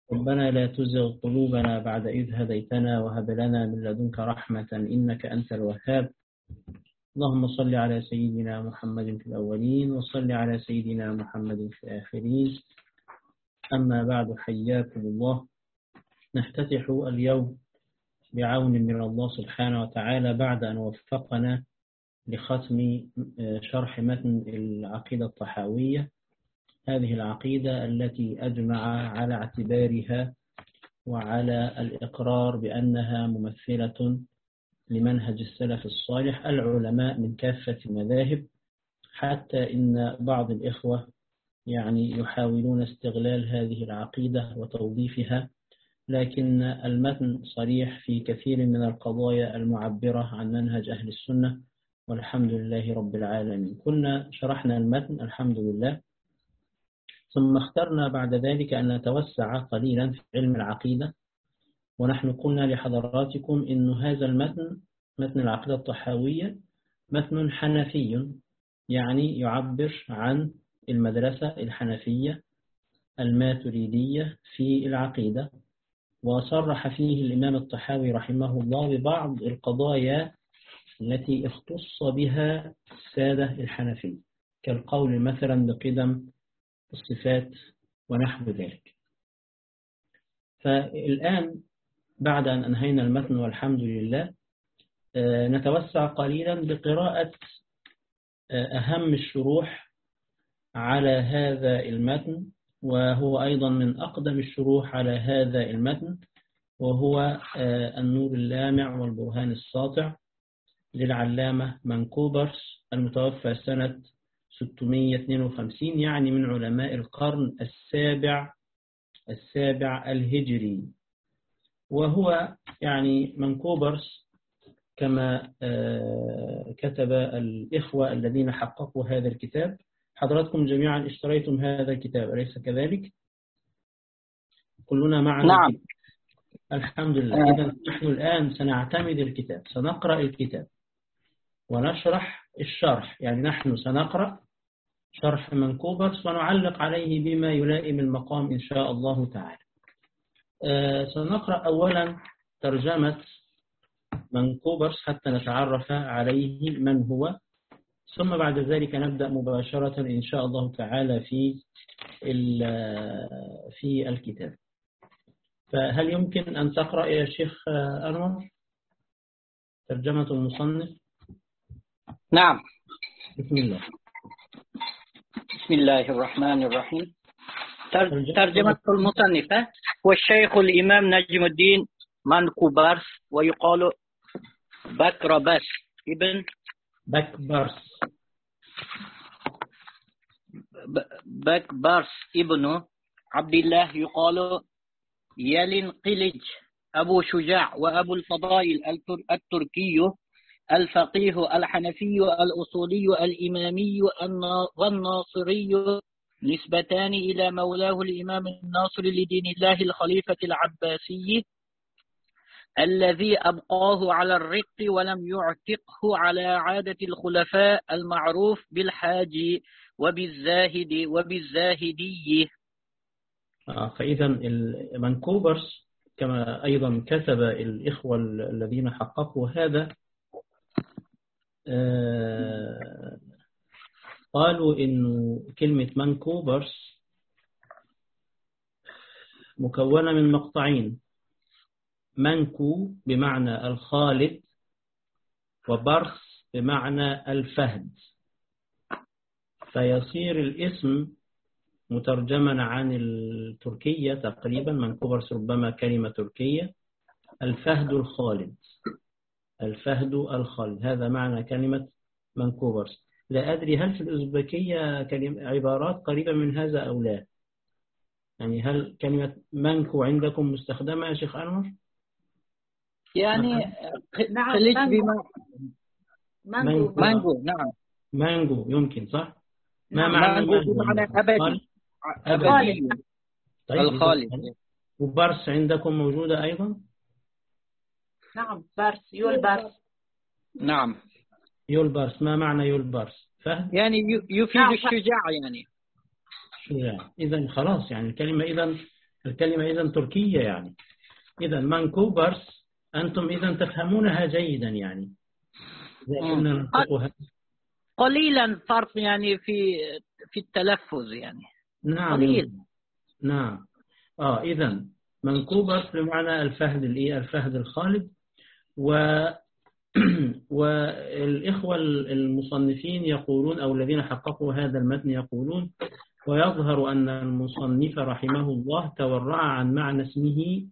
ربنا لا تزغ قلوبنا بعد إذ هديتنا وهب لنا من لدنك رحمة إنك أنت الوهاب. اللهم صل على سيدنا محمد في الأولين وصل على سيدنا محمد في الآخرين. أما بعد، حياكم الله. نفتتح اليوم بعون من الله سبحانه وتعالى بعد أن وفقنا لختم شرح متن العقيدة الطحاوية، هذه العقيدة التي أجمع على اعتبارها وعلى الإقرار بأنها ممثلة لمنهج السلف الصالح العلماء من كافة المذاهب، حتى إن بعض الإخوة يحاولون استغلال هذه العقيدة وتوظيفها، لكن المتن صريح في كثير من القضايا المعبرة عن منهج أهل السنة، والحمد لله رب العالمين. كنا شرحنا المتن الحمد لله، ثم اخترنا بعد ذلك أن نتوسع قليلا في علم العقيدة، ونحن قلنا لحضراتكم إن هذا المتن، متن العقيدة الطحاوية، متن حنفي، يعني يعبر عن المدرسة الحنفية الماتريدية في العقيدة، وصرح فيه الإمام الطحاوي رحمه الله ببعض القضايا التي اختص بها السادة الحنفية، كالقول مثلا بقدم الصفات ونحو ذلك. فالآن بعد أن أنهينا المتن والحمد لله، نتوسع قليلا بقراءة أهم الشروح على هذا المتن، وهو أيضا من أقدم الشروح على هذا المتن، وهو النور اللامع والبرهان الساطع للعلامة منكوبرس، المتوفى سنة 652، يعني من علماء القرن السابع الهجري. وهو منكوبرس كما كتب الإخوة الذين حققوا هذا الكتاب. حضراتكم جميعا اشتريتم هذا الكتاب، أليس كذلك؟ كلنا معنا. نعم. الحمد لله. إذن نحن الآن سنعتمد الكتاب، سنقرأ الكتاب ونشرح الشرح، يعني نحن سنقرأ شرح منكوبرس ونعلق عليه بما يلائم المقام إن شاء الله تعالى. سنقرأ أولا ترجمة منكوبرس حتى نتعرف عليه من هو، ثم بعد ذلك نبدأ مباشرة إن شاء الله تعالى في الكتاب. فهل يمكن أن تقرأ يا شيخ أنور ترجمة المصنف؟ نعم. بسم الله. بسم الله الرحمن الرحيم. ترجمة المصنف هو الشيخ الإمام نجم الدين منكوبرس، ويقال بكربس ابن بكبرس ابن عبد الله، يقال يلنقلج أبو شجاع وأبو الفضائل التركي الفقيه الحنفي الأصولي الإمامي والناصري، نسبتان إلى مولاه الإمام الناصر لدين الله الخليفة العباسي الذي أبقاه على الرق ولم يعتقه على عادة الخلفاء المعروف بالحاج وبالزاهدي. فإذا منكوبرس كما أيضا كتب الإخوة الذين حققوا هذا، قالوا إنه كلمة منكوبرس مكونة من مقطعين: منكو بمعنى الخالد، وبرس بمعنى الفهد، فيصير الاسم مترجما عن التركية تقريبا. منكوبرس ربما كلمة تركية، الفهد الخالد، هذا معنى كلمة منكوبرس. لا أدري هل في الأوزبكية عبارات قريبة من هذا أو لا، يعني هل كلمة منكو عندكم مستخدمة يا شيخ أنور؟ نعم. مانجو يمكن، صح؟ ما معنى مانجو؟ بمعنى أبدي. طيب الخالد. وبرس عندكم موجودة أيضا؟ نعم. برس، يولبرس. نعم. يولبرس، ما معنى يولبرس؟ فهد؟ يفيد الشجاع، شجاع. إذن خلاص، الكلمة إذن الكلمة إذن تركية يعني. إذن مانكوبرس أنتم إذن تفهمونها جيدا يعني إذا كنا ننطقها. قليلا فرق يعني في التلفظ يعني. نعم قليل. نعم. إذن مانكوبرس بمعنى الفهد الفهد الخالد. والإخوة المصنفين يقولون أو الذين حققوا هذا المتن يقولون ويظهر أن المصنف رحمه الله تورع عن معنى اسمه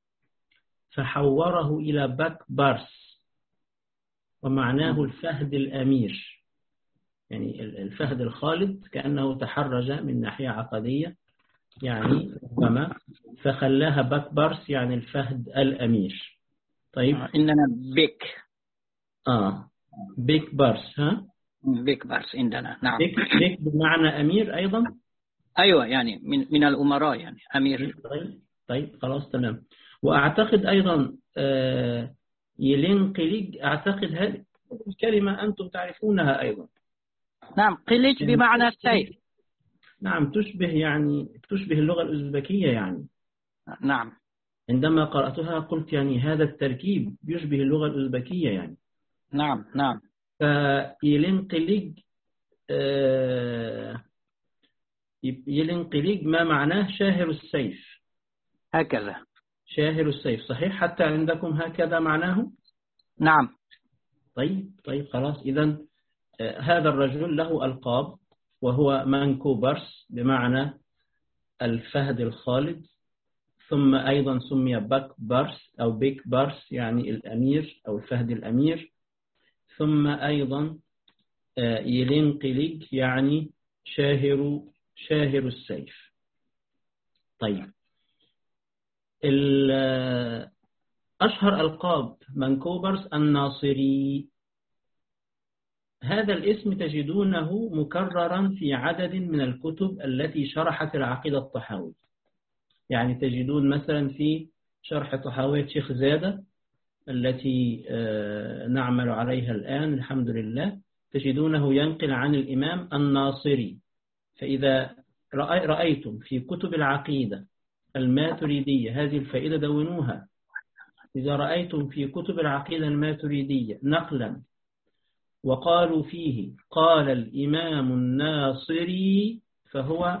فحوره إلى باكبرس ومعناه الفهد الأمير، يعني الفهد الخالد كأنه تحرج من ناحية عقدية يعني ربما فخلاها باكبرس يعني الفهد الأمير. طيب عندنا بيك بيك بارس. بيك بارس عندنا. نعم. بيك بمعنى أمير أيضا. أيوة يعني من الأمراء يعني أمير. طيب خلاص تمام. وأعتقد أيضا يلينقليج، أعتقد هذه الكلمة أنتم تعرفونها أيضا. نعم قليج بمعنى السيف. نعم تشبه اللغة الأوزبكية يعني. نعم. عندما قرأتها قلت يعني هذا التركيب يشبه اللغة الأوزبكية يعني. نعم. فيلينقليج يلينقليج ما معناه شاهر السيف. هكذا شاهر السيف صحيح، حتى عندكم هكذا معناه. نعم. طيب خلاص. إذن هذا الرجل له ألقاب وهو مانكوبرس بمعنى الفهد الخالد، ثم أيضا سمي باكبرس أو بيك بارس يعني الأمير أو الفهد الأمير، ثم أيضا يلينقليج يعني شاهر السيف. طيب أشهر ألقاب مانكوبرس الناصري. هذا الاسم تجدونه مكررا في عدد من الكتب التي شرحت العقيدة الطحاوية، يعني تجدون مثلا في شرح طحاوية شيخ زادة التي نعمل عليها الآن الحمد لله، تجدونه ينقل عن الإمام الناصري. فإذا رأيتم في كتب العقيدة الماتريدية، هذه الفائدة دونوها، إذا رأيتم في كتب العقيدة الماتريدية نقلا وقالوا فيه قال الإمام الناصري فهو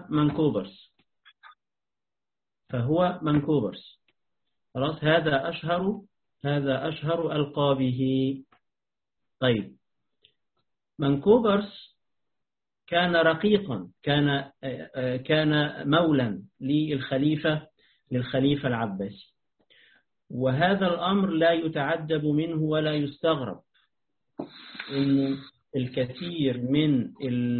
منكوبرس. خلاص هذا أشهر ألقابه. طيب منكوبرس كان رقيقا، كان مولا للخليفة العباسي، وهذا الأمر لا يتعجب منه ولا يستغرب، إن الكثير من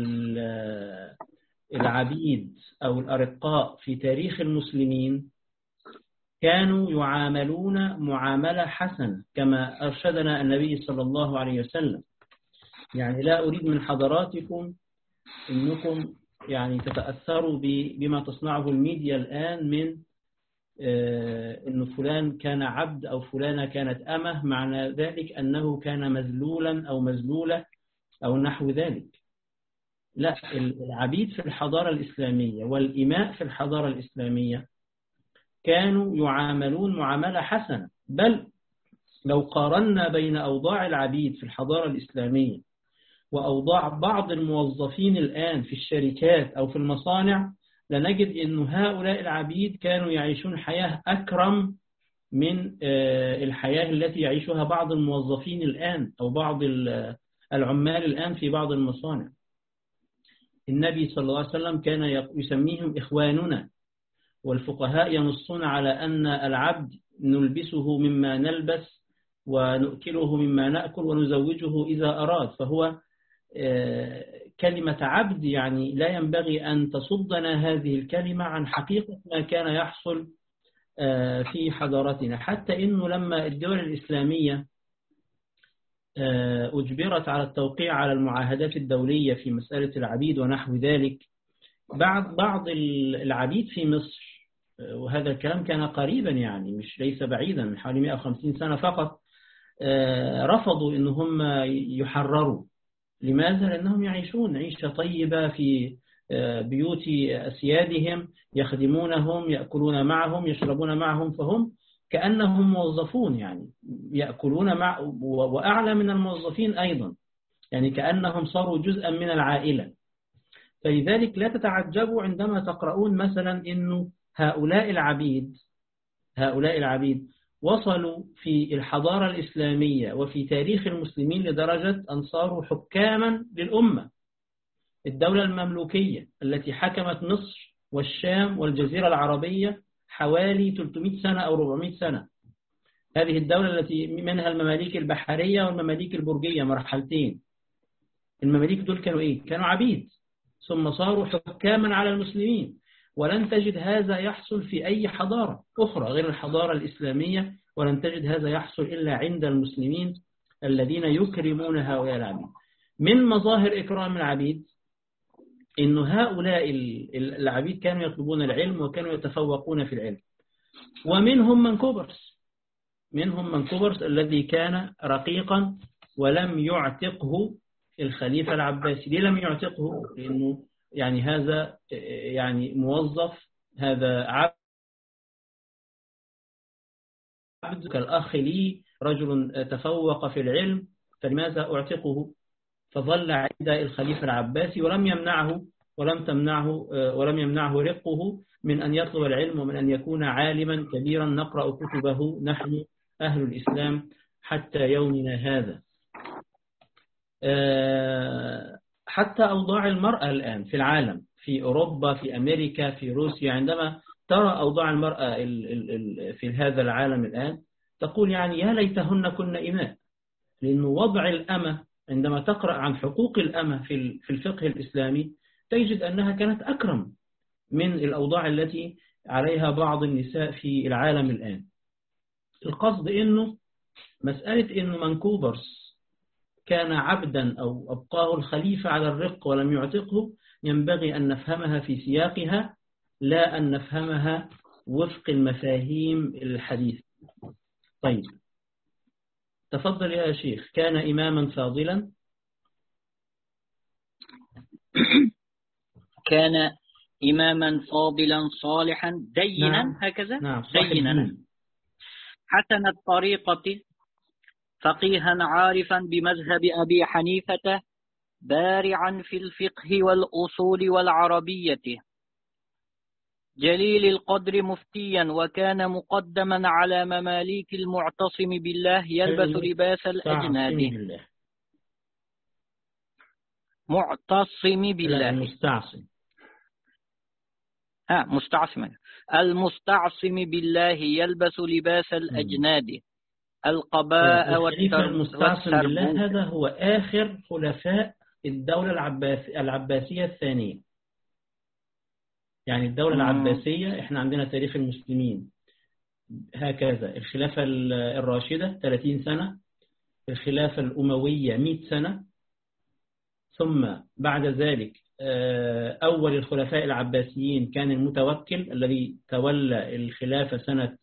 العبيد أو الأرقاء في تاريخ المسلمين كانوا يعاملون معاملة حسنة كما أرشدنا النبي صلى الله عليه وسلم. يعني لا أريد من حضراتكم أنكم يعني تتأثروا بما تصنعه الميديا الآن من أن فلان كان عبد أو فلانة كانت أمة، معنى ذلك أنه كان مذلولا أو مذلولة أو نحو ذلك. لا، العبيد في الحضارة الإسلامية والإماء في الحضارة الإسلامية كانوا يعاملون معاملة حسنة، بل لو قارنا بين أوضاع العبيد في الحضارة الإسلامية وأوضاع بعض الموظفين الآن في الشركات أو في المصانع لنجد أن هؤلاء العبيد كانوا يعيشون حياة أكرم من الحياة التي يعيشها بعض الموظفين الآن أو بعض العمال الآن في بعض المصانع. النبي صلى الله عليه وسلم كان يسميهم إخواننا، والفقهاء ينصون على أن العبد نلبسه مما نلبس ونؤكله مما نأكل ونزوجه إذا أراد، فهو كلمة عبد يعني لا ينبغي أن تصدنا هذه الكلمة عن حقيقة ما كان يحصل في حضارتنا. حتى إنه لما الدول الإسلامية أجبرت على التوقيع على المعاهدات الدولية في مسألة العبيد ونحو ذلك، بعض العبيد في مصر، وهذا الكلام كان قريبا يعني مش ليس بعيدا من حوالي 150 سنة فقط، رفضوا إنهم يحرروا. لماذا؟ لأنهم يعيشون عيشة طيبة في بيوت أسيادهم، يخدمونهم، يأكلون معهم، يشربون معهم، فهم كأنهم موظفون، يعني يأكلون مع وأعلى من الموظفين أيضا، يعني كأنهم صاروا جزءا من العائلة. فلذلك لا تتعجبوا عندما تقرؤون مثلا إنه هؤلاء العبيد وصلوا في الحضارة الإسلامية وفي تاريخ المسلمين لدرجة أن صاروا حكاما للأمة. الدولة المملوكية التي حكمت مصر والشام والجزيرة العربية حوالي 300 سنة أو 400 سنة، هذه الدولة التي منها المماليك البحرية والمماليك البرجية، مرحلتين. المماليك دول كانوا إيه؟ كانوا عبيد، ثم صاروا حكاما على المسلمين. ولن تجد هذا يحصل في أي حضارة أخرى غير الحضارة الإسلامية، ولن تجد هذا يحصل إلا عند المسلمين الذين يكرمون هؤلاء العبيد. من مظاهر إكرام العبيد إن هؤلاء العبيد كانوا يطلبون العلم وكانوا يتفوقون في العلم. ومنهم من كوبرس الذي كان رقيقا ولم يعتقه الخليفة العباسي. ليه لم يعتقه؟ لأنه يعني هذا يعني موظف، هذا عبد كالأخ لي، رجل تفوق في العلم، فلماذا أعتقه؟ فظل عند الخليفة العباسي ولم يمنعه رقه من أن يطلب العلم ومن أن يكون عالما كبيرا نقرأ كتبه نحن أهل الإسلام حتى يومنا هذا. حتى أوضاع المرأة الآن في العالم، في أوروبا، في أمريكا، في روسيا، عندما ترى أوضاع المرأة في هذا العالم الآن تقول يعني يا ليتهن كن إماء. لأن وضع الأمة، عندما تقرأ عن حقوق الأمة في الفقه الإسلامي تجد أنها كانت أكرم من الأوضاع التي عليها بعض النساء في العالم الآن. القصد إنه مسألة إنه منكوبرس كان عبدا أو أبقاه الخليفة على الرق ولم يعتقه، ينبغي أن نفهمها في سياقها، لا أن نفهمها وفق المفاهيم الحديثة. طيب تفضل يا شيخ. كان إماما فاضلا. كان إماما فاضلا صالحا دينا. نعم. هكذا. نعم. دينا حسن الطريقة، فقيها عارفا بمذهب أبي حنيفة، بارعا في الفقه والأصول والعربية، جليل القدر مفتيا، وكان مقدما على مماليك المعتصم بالله، يلبس لباس الأجناد. معتصم بالله. المستعصم بالله يلبس لباس الأجناد، القباء المستعصم بالله هذا هو آخر خلفاء الدولة العباسية الثانية. يعني الدولة العباسية، احنا عندنا تاريخ المسلمين هكذا: الخلافة الراشدة 30 سنة، الخلافة الأموية 100 سنة، ثم بعد ذلك أول الخلفاء العباسيين كان المتوكل الذي تولى الخلافة سنة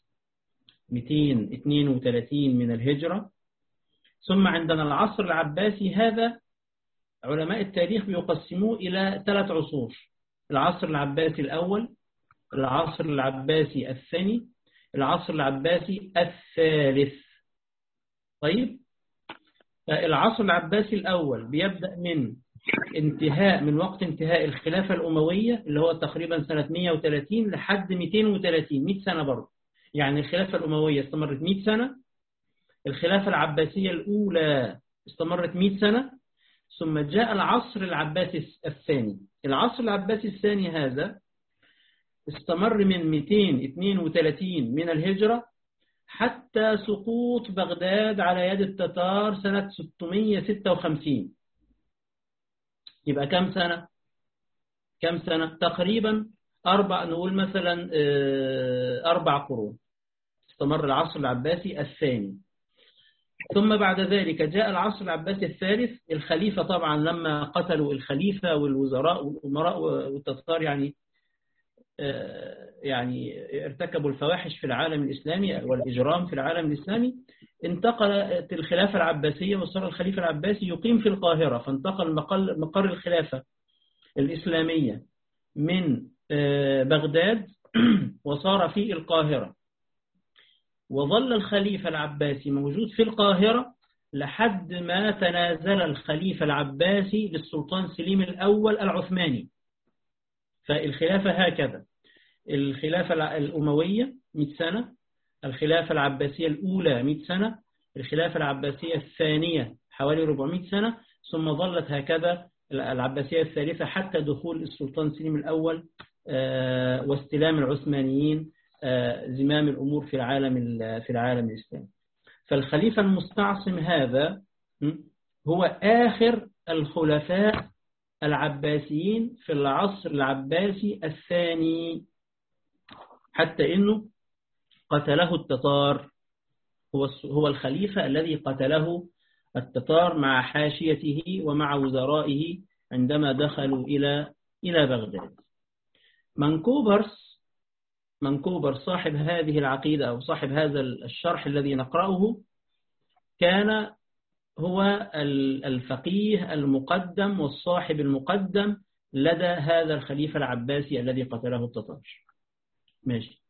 232 من الهجرة. ثم عندنا العصر العباسي، هذا علماء التاريخ بيقسموه إلى 3 عصور: العصر العباسي الأول، العصر العباسي الثاني، العصر العباسي الثالث. طيب العصر العباسي الأول بيبدأ من وقت انتهاء الخلافة الأموية اللي هو تقريبا سنة 130 لحد 230، 100 سنة برضه. يعني الخلافة الأموية استمرت 100 سنة، الخلافة العباسية الأولى استمرت 100 سنة، ثم جاء العصر العباسي الثاني. العصر العباسي الثاني هذا استمر من 232 من الهجرة حتى سقوط بغداد على يد التتار سنة 656. يبقى كم سنة؟ تقريبا نقول مثلا 4 قرون استمر العصر العباسي الثاني. ثم بعد ذلك جاء العصر العباسي الثالث. الخليفة طبعا لما قتلوا الخليفة والوزراء والأمراء والتتار يعني ارتكبوا الفواحش في العالم الإسلامي والإجرام في العالم الإسلامي، انتقلت الخلافة العباسية وصار الخليفة العباسي يقيم في القاهرة، فانتقل مقر الخلافة الإسلامية من بغداد وصار في القاهرة، وظل الخليفة العباسي موجود في القاهرة لحد ما تنازل الخليفة العباسي للسلطان سليم الأول العثماني. فالخلافة هكذا: الخلافة الأموية 100 سنة، الخلافة العباسية الأولى 100 سنة، الخلافة العباسية الثانية حوالي 400 سنة، ثم ظلت هكذا العباسية الثالثة حتى دخول السلطان سليم الأول واستلام العثمانيين زمام الأمور في العالم الإسلامي. فالخليفة المستعصم هذا هو آخر الخلفاء العباسيين في العصر العباسي الثاني، حتى إنه قتله التتار. هو الخليفة الذي قتله التتار مع حاشيته ومع وزرائه عندما دخلوا إلى بغداد. منكوبرس صاحب هذه العقيدة أو صاحب هذا الشرح الذي نقرأه كان هو الفقيه المقدم والصاحب المقدم لدى هذا الخليفة العباسي الذي قتله التتار. ماشي.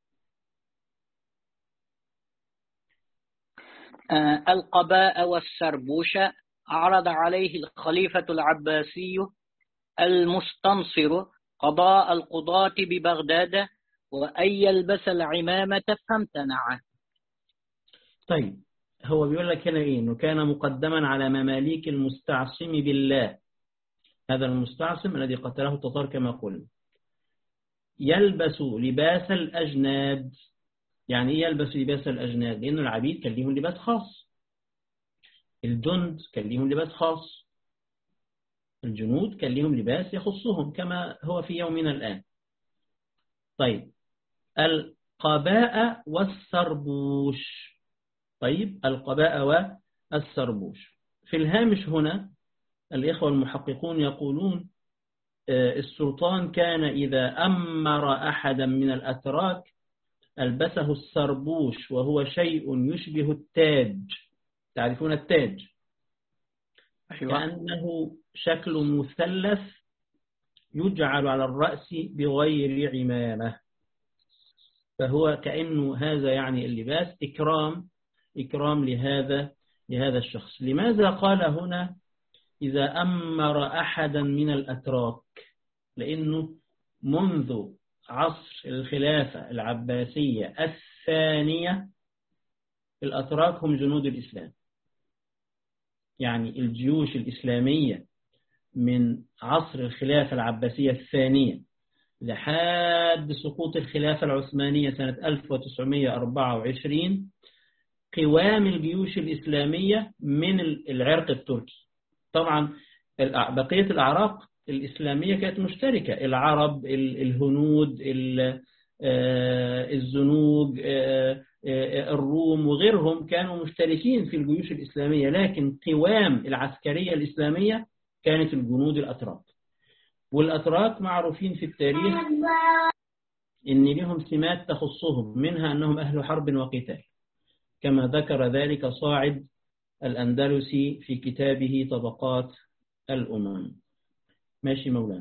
القباء والسربوش عرض عليه الخليفة العباسي المستنصر قضاء القضاة ببغداد وأن يلبس العمامة فامتنع. طيب، هو بيقول لك هنا إيه؟ إنه كان مقدما على مماليك المستعصم بالله، هذا المستعصم الذي قتله التتار كما قلنا. يلبس لباس الأجناد. يعني إيه يلبس لباس الأجناد؟ لأنه العبيد كان ليهم لباس خاص، الجند كان ليهم لباس خاص، الجنود كان ليهم لباس يخصهم كما هو في يومنا الآن. طيب، القباء والسربوش. طيب، القباء والسربوش في الهامش هنا الإخوة المحققون يقولون السلطان كان إذا أمر أحدا من الأتراك ألبسه السربوش، وهو شيء يشبه التاج. تعرفون التاج؟ كأنه شكل مثلث يجعل على الرأس بغير عمامة، فهو كأنه هذا يعني اللباس إكرام لهذا الشخص. لماذا قال هنا إذا أمر أحدا من الأتراك؟ لأنه منذ عصر الخلافة العباسية الثانية الأتراك هم جنود الإسلام، يعني الجيوش الإسلامية من عصر الخلافة العباسية الثانية لحد سقوط الخلافة العثمانية سنة 1924 قوام الجيوش الإسلامية من العرق التركي. طبعا بقية الأعراق الإسلامية كانت مشتركة، العرب، الهنود، الزنوج، الروم وغيرهم كانوا مشتركين في الجيوش الإسلامية، لكن قوام العسكرية الإسلامية كانت الجنود الأتراك. والأتراك معروفين في التاريخ إن لهم سمات تخصهم، منها أنهم أهل حرب وقتال، كما ذكر ذلك صاعد الأندلسي في كتابه طبقات الأمم. ماشي مولانا.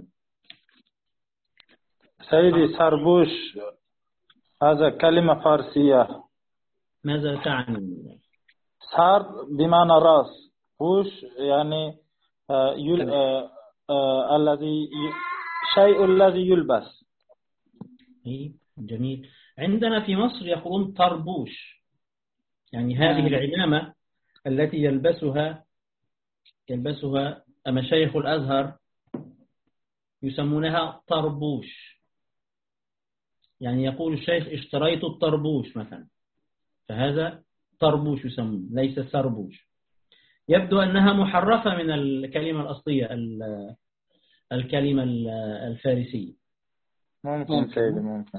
سيدي، سربوش هذا كلمة فارسية. ماذا تعني؟ سر بمعنى رأس، بوش يعني الذي شيء الذي يلبس. جميل. عندنا في مصر يقولون طربوش، يعني هذه العمامة التي يلبسها مشايخ الأزهر يسمونها طربوش، يعني يقول الشيخ اشتريت الطربوش مثلا، فهذا طربوش يسمون، ليس سربوش. يبدو أنها محرفة من الكلمة الأصلية، الكلمة الفارسية. ممكن سيدي، ممكن.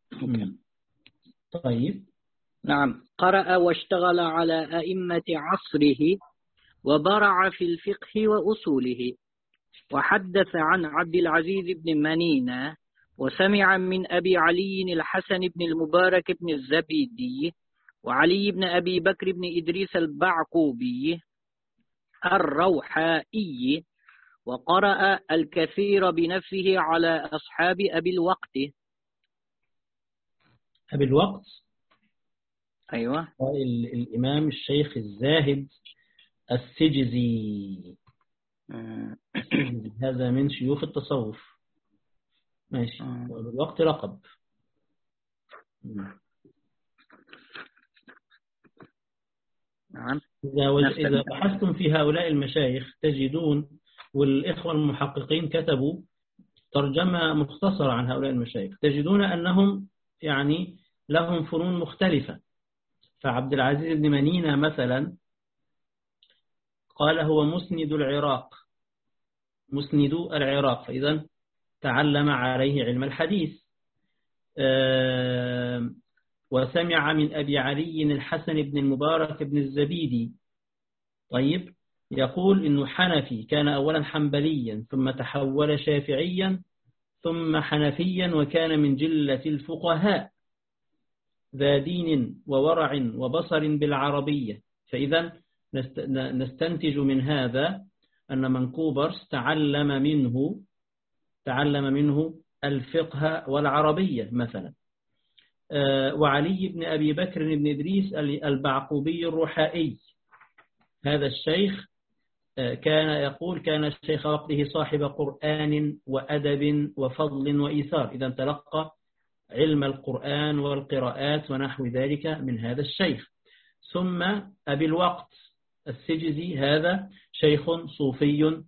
طيب. نعم. قرأ واشتغل على أئمة عصره وبرع في الفقه وأصوله، وحدث عن عبد العزيز بن منينة، وسمع من أبي علي الحسن بن المبارك بن الزبيدي، وعلي بن أبي بكر بن إدريس البعقوبي الروحائي، وقرأ الكثير بنفسه على أصحاب أبي الوقت. أبي الوقت، أيوة. الإمام الشيخ الزاهد السجزي. هذا من شيوخ التصوف. ماشي. والوقت لقب. نعم. إذا بحثتم في هؤلاء المشايخ تجدون، والإخوة المحققين كتبوا ترجمة مختصرة عن هؤلاء المشايخ، تجدون أنهم يعني لهم فنون مختلفة. فعبد العزيز بن منينة مثلا قال هو مسند العراق، مسند العراق، فإذا تعلم عليه علم الحديث. وسمع من أبي علي الحسن بن المبارك بن الزبيدي. طيب، يقول إنه حنفي، كان أولا حنبليا ثم تحول شافعيا ثم حنفيا، وكان من جلة الفقهاء ذا دين وورع وبصر بالعربية. فإذا نستنتج من هذا أن من كوبرس تعلم منه الفقه والعربية مثلا. وعلي بن أبي بكر بن إدريس البعقوبي الرحائي، هذا الشيخ كان يقول كان شيخ وقته صاحب قرآن وأدب وفضل وإيثار، إذا تلقى علم القرآن والقراءات ونحو ذلك من هذا الشيخ. ثم أبي الوقت السجزي، هذا شيخ صوفي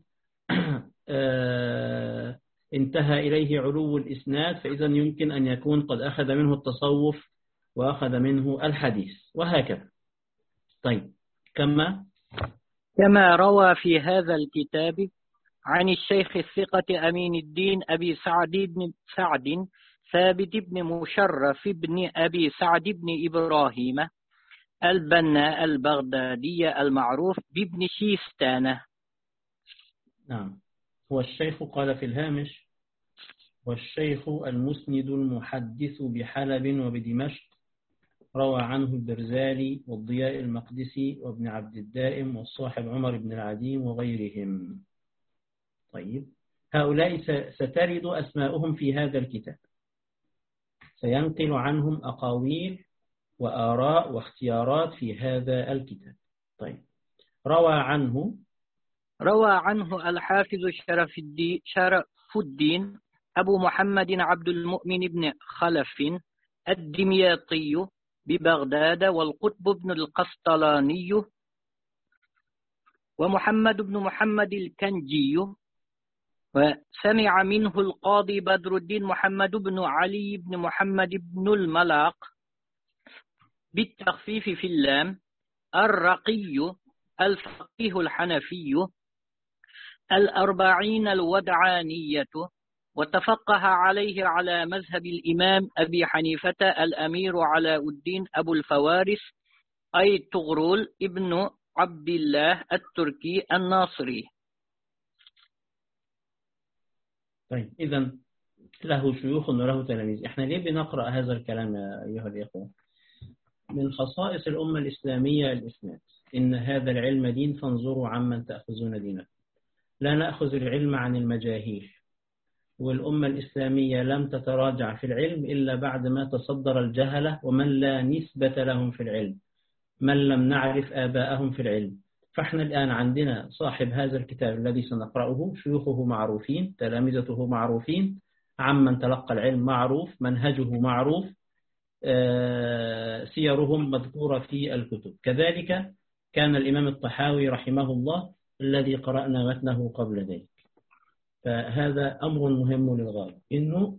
انتهى إليه علو الإسناد، فإذا يمكن أن يكون قد أخذ منه التصوف وأخذ منه الحديث، وهكذا. طيب، كما روى في هذا الكتاب عن الشيخ الثقة أمين الدين أبي سعد بن سعد ثابت بن مشرف بن أبي سعد بن إبراهيم البناء البغدادي المعروف بابن شيستانة. نعم. هو الشيخ قال في الهامش: والشيخ المسند المحدث بحلب وبدمشق، روى عنه البرزالي والضياء المقدسي وابن عبد الدائم والصاحب عمر بن العديم وغيرهم. طيب، هؤلاء سترد أسماؤهم في هذا الكتاب، سينقل عنهم أقاويل وآراء واختيارات في هذا الكتاب. طيب، روى عنه الحافظ شرف الدين أبو محمد عبد المؤمن بن خلف الدمياطي ببغداد، والقطب بن القسطلاني، ومحمد بن محمد الكنجي. وسمع منه القاضي بدر الدين محمد بن علي بن محمد بن الملاق بالتخفيف في اللام الرقي الفقيه الحنفي الأربعين الودعانية، وتفقه عليه على مذهب الإمام أبي حنيفة الأمير علاء الدين أبو الفوارس أي طغرول ابن عبد الله التركي الناصري. طيب، إذن له شيوخ وله تلاميذ. إحنا ليه بنقرأ هذا الكلام يا أيها الإخوة؟ من خصائص الأمة الإسلامية الإسناد: إن هذا العلم دين فانظروا عمن تأخذون دينه. لا نأخذ العلم عن المجاهيل، والأمة الإسلامية لم تتراجع في العلم إلا بعد ما تصدر الجهلة ومن لا نسبة لهم في العلم، من لم نعرف آباءهم في العلم. فإحنا الآن عندنا صاحب هذا الكتاب الذي سنقرأه شيوخه معروفين، تلامذته معروفين، عمن تلقى العلم معروف، منهجه معروف، سيرهم مذكورة في الكتب. كذلك كان الإمام الطحاوي رحمه الله الذي قرأنا متنه قبل ذلك. فهذا أمر مهم للغاية، إنه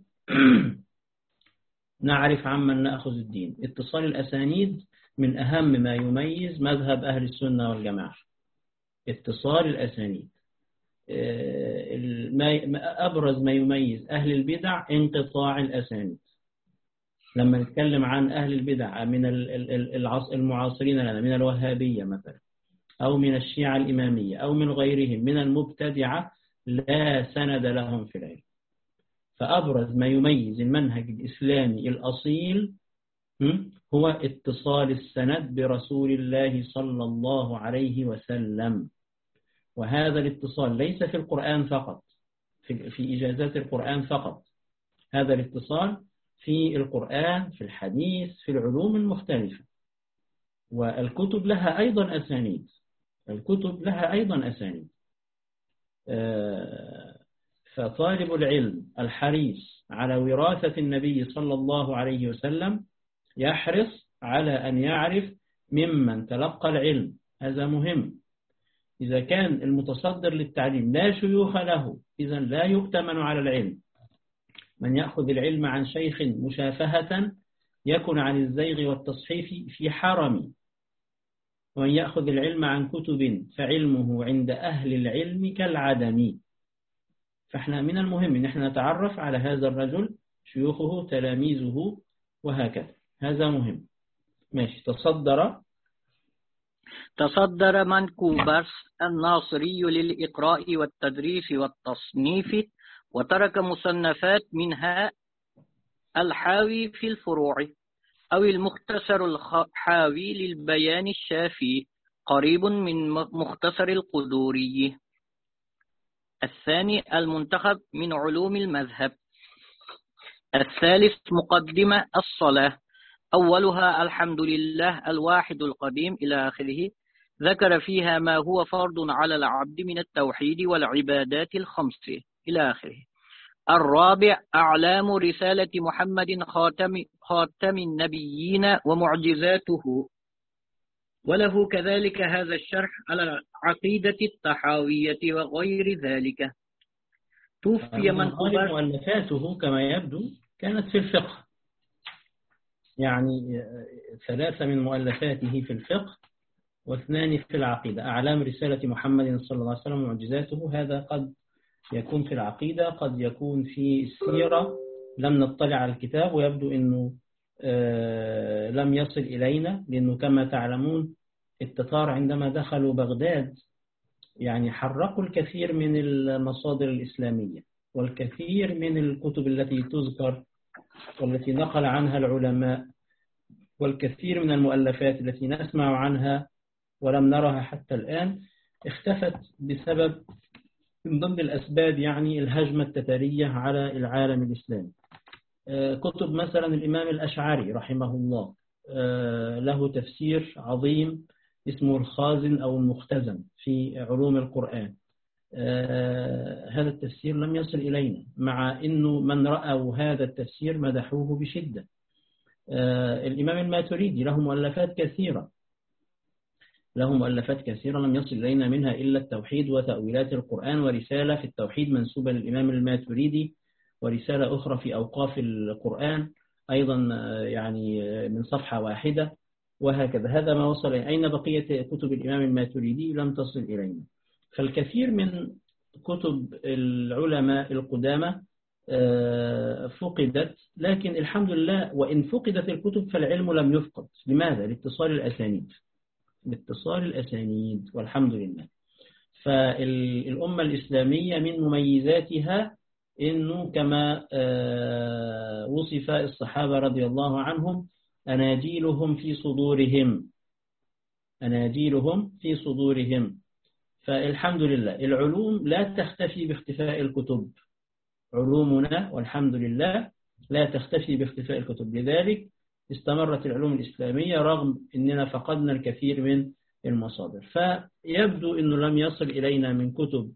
نعرف عمن نأخذ الدين. اتصال الأسانيد من أهم ما يميز مذهب أهل السنة والجماعة، اتصال الأسانيد. أبرز ما يميز أهل البدع انقطاع الأسانيد. لما نتكلم عن أهل البدع من المعاصرين لنا، من الوهابية مثلا، أو من الشيعة الإمامية، أو من غيرهم من المبتدعة، لا سند لهم في العلم. فأبرز ما يميز المنهج الإسلامي الأصيل هو اتصال السند برسول الله صلى الله عليه وسلم. وهذا الاتصال ليس في القرآن فقط، في إجازات القرآن فقط، هذا الاتصال في القرآن، في الحديث، في العلوم المختلفة. والكتب لها أيضا أسانيد، الكتب لها أيضا أسانيد. فطالب العلم الحريص على وراثة النبي صلى الله عليه وسلم يحرص على أن يعرف ممن تلقى العلم، هذا مهم. إذا كان المتصدر للتعليم لا شيوخ له إذن لا يؤتمن على العلم. من يأخذ العلم عن شيخ مشافهة يكن عن الزيغ والتصحيف في حرم، ومن يأخذ العلم عن كتب فعلمه عند أهل العلم كالعدم. فإحنا من المهم أن احنا نتعرف على هذا الرجل، شيوخه، تلاميذه، وهكذا، هذا مهم. ماشي. تصدر منكوبرس الناصري للإقراء والتدريس والتصنيف، وترك مصنفات منها الحاوي في الفروع، أو المختصر الحاوي للبيان الشافي قريب من مختصر القدوري. الثاني المنتخب من علوم المذهب. الثالث مقدمة الصلاة، أولها الحمد لله الواحد القديم إلى آخره، ذكر فيها ما هو فرض على العبد من التوحيد والعبادات الخمس إلى آخره. الرابع أعلام رسالة محمد خاتم النبيين ومعجزاته، وله كذلك هذا الشرح على العقيدة الطحاوية وغير ذلك. توفي منكوبرس. مؤلفاته كما يبدو كانت في الفقه، يعني 3 من مؤلفاته في الفقه و2 في العقيدة. أعلام رسالة محمد صلى الله عليه وسلم ومعجزاته، هذا قد يكون في العقيدة، قد يكون في السيرة، لم نطلع على الكتاب ويبدو أنه لم يصل إلينا، لأنه كما تعلمون التتار عندما دخلوا بغداد يعني حرقوا الكثير من المصادر الإسلامية والكثير من الكتب التي تذكر والتي نقل عنها العلماء، والكثير من المؤلفات التي نسمع عنها ولم نرها حتى الآن اختفت بسبب من ضمن الأسباب يعني الهجمة التتارية على العالم الإسلامي. كتب مثلا الإمام الأشعري رحمه الله له تفسير عظيم اسمه الخازن أو المختزن في علوم القرآن. هذا التفسير لم يصل إلينا، مع أنه من رأوا هذا التفسير مدحوه بشدة. الإمام الماتريدي له مؤلفات كثيرة لم يصل إلينا منها إلا التوحيد وتأويلات القرآن، ورسالة في التوحيد منسوبة للإمام الماتريدي، ورسالة أخرى في أوقاف القرآن أيضا يعني من صفحة واحدة، وهكذا. هذا ما وصل. أين بقية كتب الإمام الماتريدي؟ لم تصل إلينا. فالكثير من كتب العلماء القدامى فقدت، لكن الحمد لله وإن فقدت الكتب فالعلم لم يفقد. لماذا؟ لاتصال الأسانيد، والحمد لله. فالأمة الإسلامية من مميزاتها إنه كما وصف الصحابة رضي الله عنهم أناجيلهم في صدورهم. فالحمد لله العلوم لا تختفي باختفاء الكتب، علومنا والحمد لله لا تختفي باختفاء الكتب. لذلك استمرت العلوم الإسلامية رغم أننا فقدنا الكثير من المصادر. فيبدو أنه لم يصل إلينا من كتب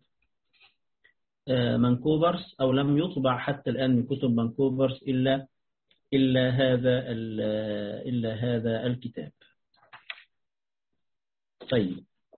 منكوبرس، أو لم يطبع حتى الآن من كتب منكوبرس إلا هذا الكتاب. طيب.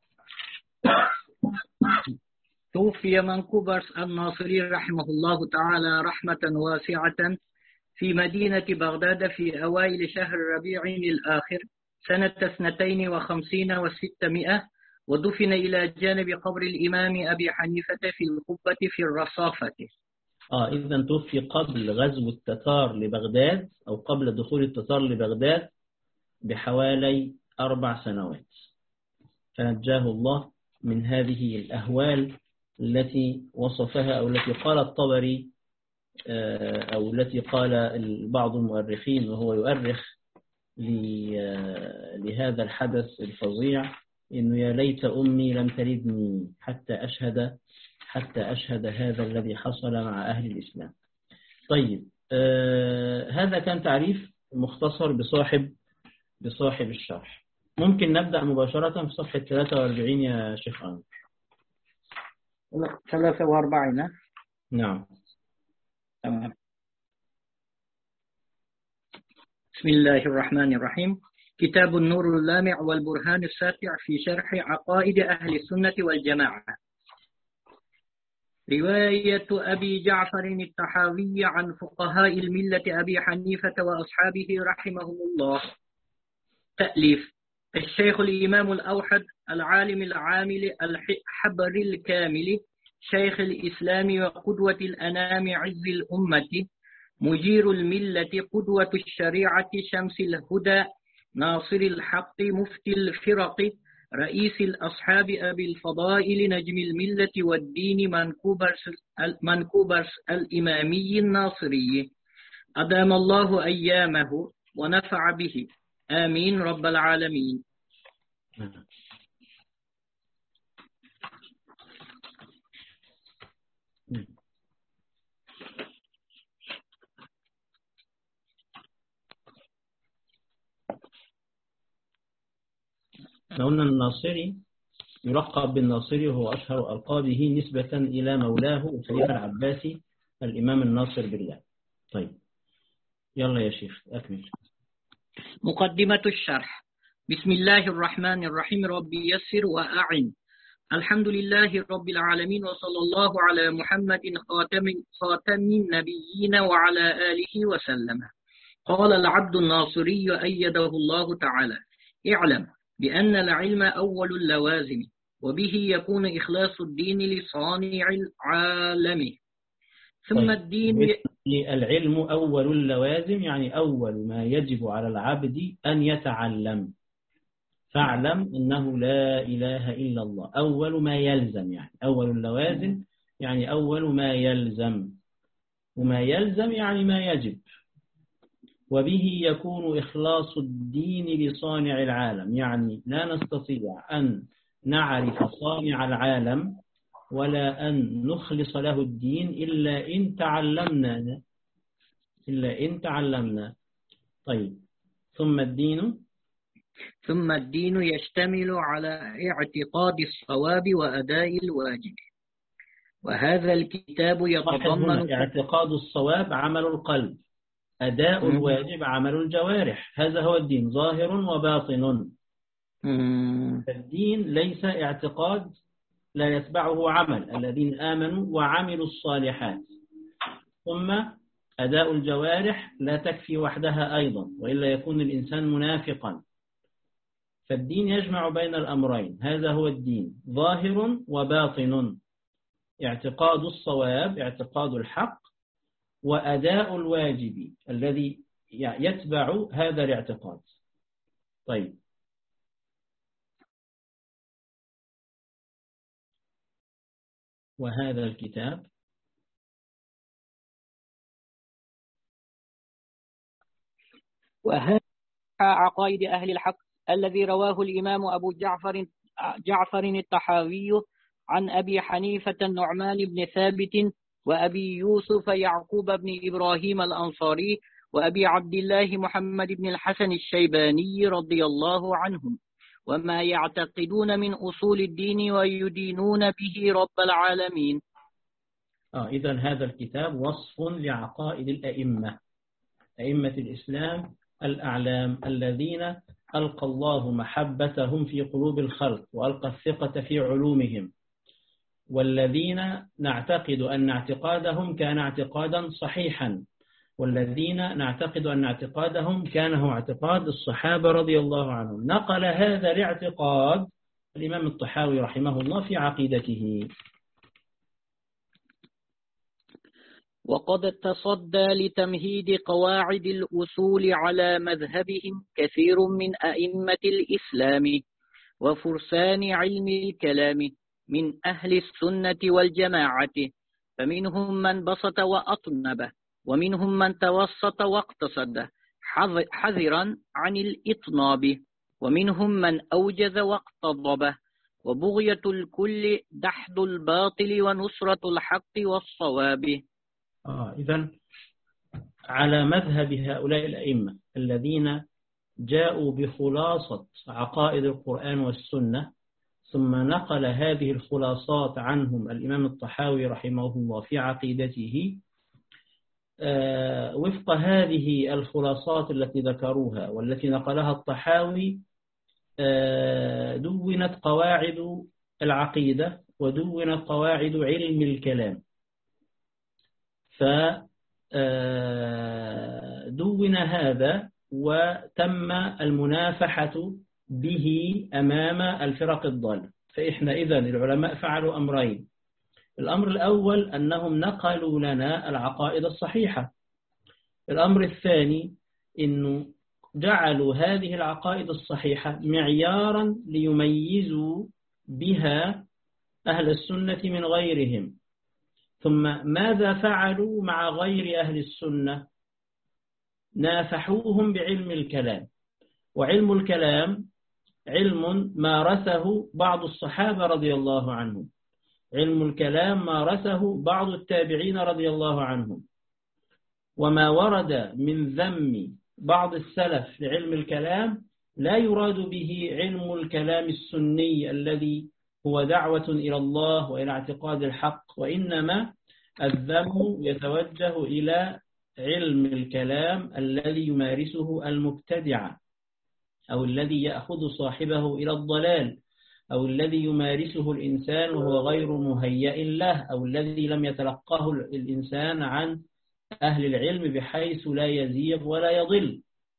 توفي منكوبرس الناصري رحمه الله تعالى رحمة واسعة في مدينة بغداد في أوائل شهر ربيع الآخر سنة 52 و600، ودفن إلى جانب قبر الإمام أبي حنيفة في القبة في الرصافة. إذن توفي قبل غزو التتار لبغداد، أو قبل دخول التتار لبغداد بحوالي 4 سنوات، فنجاه الله من هذه الأهوال التي وصفها، أو التي قال الطبري، أو التي قال بعض المؤرخين وهو يؤرخ لهذا الحدث الفظيع، إنه يا ليت أمي لم تلدني حتى أشهد هذا الذي حصل مع أهل الإسلام. طيب هذا كان تعريف مختصر بصاحب الشرح. ممكن نبدأ مباشرة في صفحة 43 يا شيخ أنور. 43. نعم. تمام. بسم الله الرحمن الرحيم. كتاب النور اللامع والبرهان الساطع في شرح عقائد أهل السنة والجماعة. رواية أبي جعفر الطحاوي عن فقهاء الملة أبي حنيفة وأصحابه رحمهم الله. تأليف الشيخ الإمام الأوحد العالم العامل الحبر الكامل شيخ الإسلام وقدوة الأنام عز الأمة مجير الملة قدوة الشريعة شمس الهدى ناصر الحق مفتي الفرق رئيس الأصحاب أبي الفضائل نجم الملة والدين منكوبرس الإمامي الناصري أدام الله أيامه ونفع به آمين رب العالمين. قلنا الناصري يلقب بالناصري وهو أشهر ألقابه نسبة إلى مولاه الخليفة العباسي الإمام الناصر بالله. طيب يلا يا شيخ أكمل. مقدمة الشرح. بسم الله الرحمن الرحيم. ربي يسر وأعن. الحمد لله رب العالمين وصلى الله على محمد خاتم النبيين وعلى آله وسلم. قال العبد الناصري أيده الله تعالى: اعلم بأن العلم أول اللوازم وبه يكون إخلاص الدين لصانع العالم. ثم الدين العلم أول اللوازم يعني أول ما يجب على العبد أن يتعلم. فاعلم أنه لا إله إلا الله. أول ما يلزم يعني أول اللوازم يعني أول ما يلزم، وما يلزم يعني ما يجب. وبه يكون إخلاص الدين لصانع العالم، يعني لا نستطيع أن نعرف صانع العالم ولا أن نخلص له الدين إلا إن تعلمنا. طيب ثم الدين يشتمل على اعتقاد الصواب وأداء الواجب. وهذا الكتاب يتضمن اعتقاد الصواب عمل القلب، أداء الواجب عمل الجوارح. هذا هو الدين، ظاهر وباطن. الدين ليس اعتقاد لا يتبعه عمل، الذين آمنوا وعملوا الصالحات. ثم أداء الجوارح لا تكفي وحدها أيضا، وإلا يكون الإنسان منافقا. فالدين يجمع بين الأمرين، هذا هو الدين، ظاهر وباطن. اعتقاد الصواب، اعتقاد الحق، وأداء الواجب الذي يتبع هذا الاعتقاد. طيب وهذا الكتاب وهذا عقائد أهل الحق الذي رواه الإمام أبو جعفر الطحاوي عن أبي حنيفة النعمان بن ثابت وأبي يوسف يعقوب بن إبراهيم الأنصاري وأبي عبد الله محمد بن الحسن الشيباني رضي الله عنهم، وما يعتقدون من أصول الدين ويدينون به رب العالمين. إذن هذا الكتاب وصف لعقائد الأئمة، أئمة الإسلام الأعلام الذين ألقى الله محبتهم في قلوب الخلق وألقى الثقة في علومهم، والذين نعتقد أن اعتقادهم كان اعتقادا صحيحا، والذين نعتقد أن اعتقادهم كان هو اعتقاد الصحابة رضي الله عنهم. نقل هذا الاعتقاد الإمام الطحاوي رحمه الله في عقيدته. وقد تصدى لتمهيد قواعد الأصول على مذهبهم كثير من أئمة الإسلام وفرسان علم الكلام من أهل السنة والجماعة، فمنهم من بسط وأطنب، ومنهم من توسط واقتصد حذرا عن الإطناب. ومنهم من أوجز واقتضبه، وبغية الكل دحض الباطل ونصرة الحق والصواب. إذن على مذهب هؤلاء الأئمة الذين جاءوا بخلاصة عقائد القرآن والسنة، ثم نقل هذه الخلاصات عنهم الإمام الطحاوي رحمه الله في عقيدته، وفق هذه الخلاصات التي ذكروها والتي نقلها الطحاوي دونت قواعد العقيدة ودونت قواعد علم الكلام. فدون هذا وتم المنافحة به أمام الفرق الضالة. فإحنا إذن العلماء فعلوا أمرين: الأمر الأول أنهم نقلوا لنا العقائد الصحيحة. الأمر الثاني أنه جعلوا هذه العقائد الصحيحة معيارا ليميزوا بها أهل السنة من غيرهم. ثم ماذا فعلوا مع غير أهل السنة؟ نافحوهم بعلم الكلام. وعلم الكلام علم مارسه بعض الصحابة رضي الله عنهم، علم الكلام مارسه بعض التابعين رضي الله عنهم. وما ورد من ذم بعض السلف لعلم الكلام لا يراد به علم الكلام السني الذي هو دعوة إلى الله وإلى اعتقاد الحق، وإنما الذم يتوجه إلى علم الكلام الذي يمارسه المبتدع، أو الذي يأخذ صاحبه إلى الضلال، أو الذي يمارسه الإنسان وهو غير مهيئ له، أو الذي لم يتلقاه الإنسان عن أهل العلم بحيث لا يزيغ ولا يضل.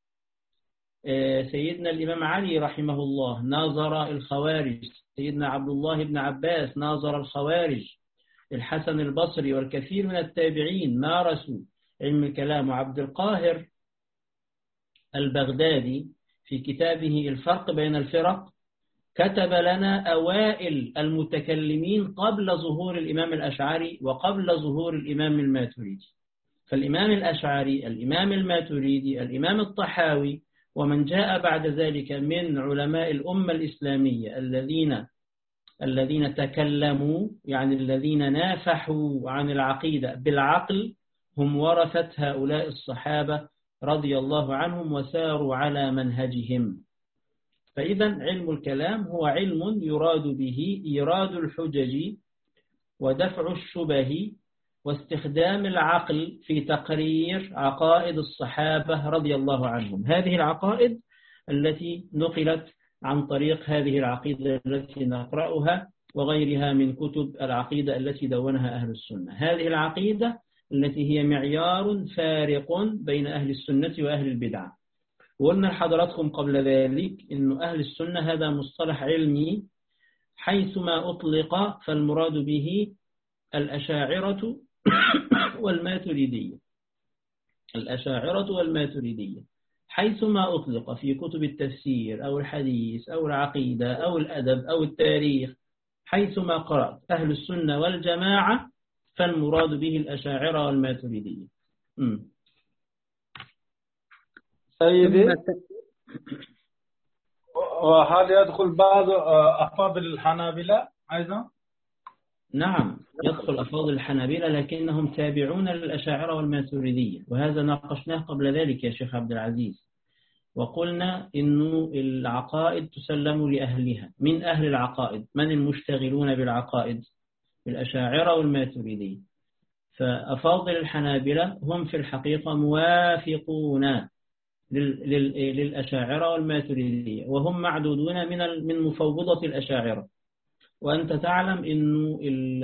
سيدنا الإمام علي رحمه الله ناظر الخوارج، سيدنا عبد الله بن عباس ناظر الخوارج، الحسن البصري والكثير من التابعين مارسوا علم الكلام. وعبد القاهر البغدادي في كتابه الفرق بين الفرق كتب لنا أوائل المتكلمين قبل ظهور الإمام الأشعري وقبل ظهور الإمام الماتريدي. فالإمام الأشعري، الإمام الماتريدي، الإمام الطحاوي، ومن جاء بعد ذلك من علماء الأمة الإسلامية الذين تكلموا، يعني الذين نافحوا عن العقيدة بالعقل، هم ورثة هؤلاء الصحابة رضي الله عنهم وساروا على منهجهم. فإذا علم الكلام هو علم يراد به إيراد الحجج ودفع الشبه واستخدام العقل في تقرير عقائد الصحابة رضي الله عنهم. هذه العقائد التي نقلت عن طريق هذه العقيدة التي نقرأها وغيرها من كتب العقيدة التي دونها أهل السنة. هذه العقيدة التي هي معيار فارق بين أهل السنة وأهل البدعة. وقلنا لحضراتكم قبل ذلك إن أهل السنة هذا مصطلح علمي، حيثما أطلق فالمراد به الأشاعرة والماتريدية. الأشاعرة والماتريدية حيثما أطلق في كتب التفسير أو الحديث أو العقيدة أو الأدب أو التاريخ، حيثما قرأت أهل السنة والجماعة فالمراد به الأشاعرة والماتريدية. سيدي، وهل يدخل بعض أفاضل الحنابلة أيضا؟ نعم، يدخل أفاضل الحنابلة، لكنهم تابعون للأشاعرة والماتريدية، وهذا ناقشناه قبل ذلك يا شيخ عبد العزيز، وقلنا إنه العقائد تسلم لأهلها. من أهل العقائد من المشتغلون بالعقائد؟ الأشاعرة والماتريدية. فأفاضل الحنابلة هم في الحقيقة موافقون للأشاعرة والماتريدية، وهم معدودون من مفوضة الأشاعرة. وأنت تعلم أن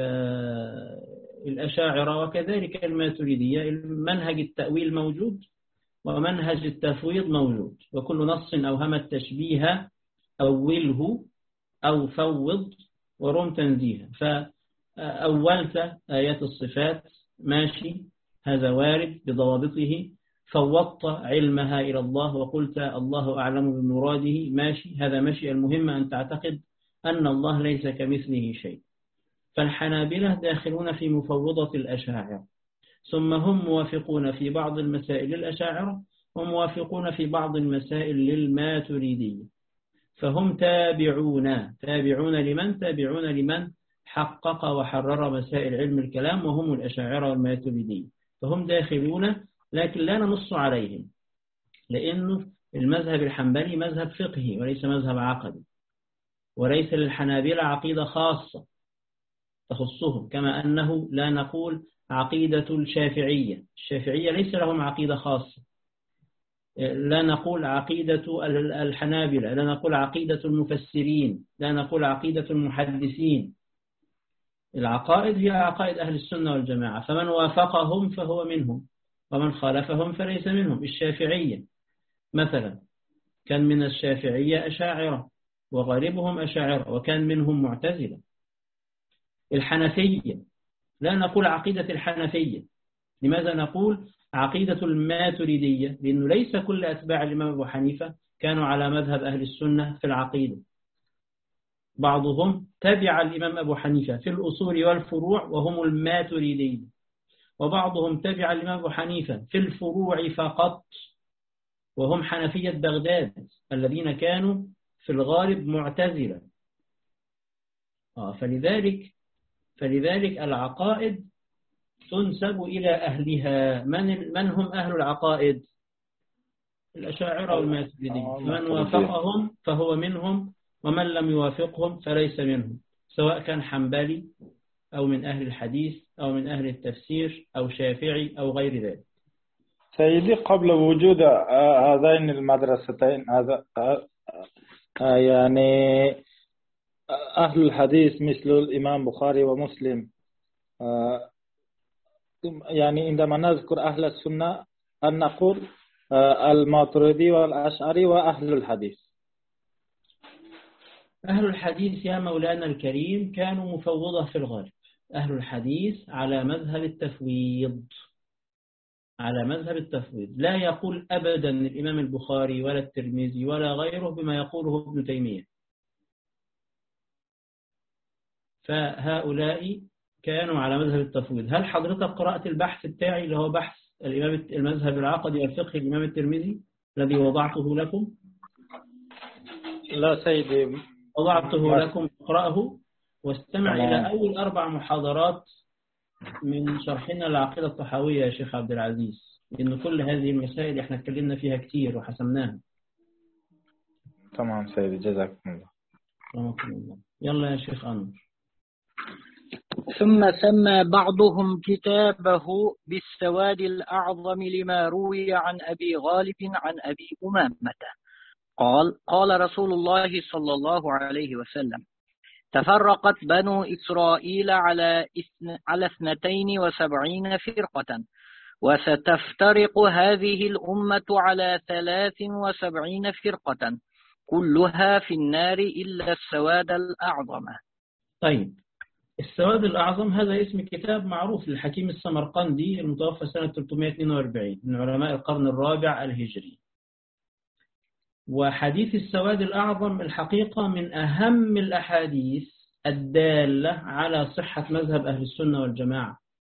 الأشاعرة وكذلك الماتريدية منهج التأويل موجود ومنهج التفويض موجود، وكل نص أوهم التشبيه أوله أو فوض ورم تنزيها. فأولت آيات الصفات ماشي، هذا وارد بضوابطه، فوضت علمها إلى الله وقلت الله أعلم بمراده ماشي، هذا ماشي. المهم أن تعتقد أن الله ليس كمثله شيء. فالحنابلة داخلون في مفوضة الأشاعرة، ثم هم موافقون في بعض المسائل للأشاعرة وموافقون في بعض المسائل للماتريدية. فهم تابعون لمن حقق وحرر مسائل علم الكلام، وهم الأشاعرة والماتريدية. فهم داخلون، لكن لا ننص عليهم، لأنه المذهب الحنبلي مذهب فقهي وليس مذهب عقدي، وليس للحنابلة عقيدة خاصة تخصهم، كما أنه لا نقول عقيدة الشافعية ليس لهم عقيدة خاصة، لا نقول عقيدة الحنابلة، لا نقول عقيدة المفسرين، لا نقول عقيدة المحدثين. العقائد هي عقائد أهل السنة والجماعة، فمن وافقهم فهو منهم، ومن خالفهم فليس منهم. الشافعية مثلا كان من الشافعية أشاعرة، وغالبهم أشاعرة، وكان منهم معتزلة. الحنفية لا نقول عقيدة الحنفية، لماذا نقول عقيدة الماتريدية؟ لأنه ليس كل أتباع الإمام أبو حنيفة كانوا على مذهب أهل السنة في العقيدة، بعضهم تبع الإمام أبو حنيفة في الأصول والفروع وهم الماتريدية، وبعضهم تبع الإمام أبو حنيفة في الفروع فقط وهم حنفية بغداد، الذين كانوا في الغالب معتزلة. فلذلك العقائد تنسب إلى أهلها. من هم أهل العقائد؟ الأشاعرة والماتريدية، فمن وافقهم فهو منهم، ومن لم يوافقهم فليس منهم، سواء كان حنبلي أو من أهل الحديث أو من أهل التفسير أو شافعي أو غير ذلك. سيدي، قبل وجود هذين المدرستين، هذا يعني أهل الحديث مثل الإمام بخاري ومسلم، يعني عندما نذكر أهل السنة أن نقول الماتريدي والأشعري وأهل الحديث. أهل الحديث يا مولانا الكريم كانوا مفوضة في الغالب. أهل الحديث على مذهب التفويض، لا يقول أبدا الإمام البخاري ولا الترمذي ولا غيره بما يقوله ابن تيمية. فهؤلاء كانوا على مذهب التفويض. هل حضرتك قرأت البحث بتاعي اللي هو بحث المذهب العقدي والفقهي الإمام الترمذي الذي وضعته لكم؟ لا سيدي، وضعته لكم، اقرأه واستمع إلى أول 4 محاضرات من شرحنا العقيدة الطحاوية يا شيخ عبد العزيز، لأن كل هذه المسائل احنا اتكلمنا فيها كتير وحسمناها. تمام سيدي، جزاكم الله. يلا يا شيخ أنور. ثم سمى بعضهم كتابه بالسواد الأعظم لما روي عن أبي غالب عن أبي أمامة قال رسول الله صلى الله عليه وسلم: تفرقت بنو إسرائيل على 72 فرقة، وستفترق هذه الأمة على 73 فرقة، كلها في النار إلا السواد الأعظم. طيب، السواد الأعظم هذا اسم كتاب معروف للحكيم السمرقندي المتوفى سنة 342 من علماء القرن الرابع الهجري. وحديث السواد الأعظم الحقيقة من أهم الأحاديث الدالة على صحة مذهب أهل السنة والجماعة.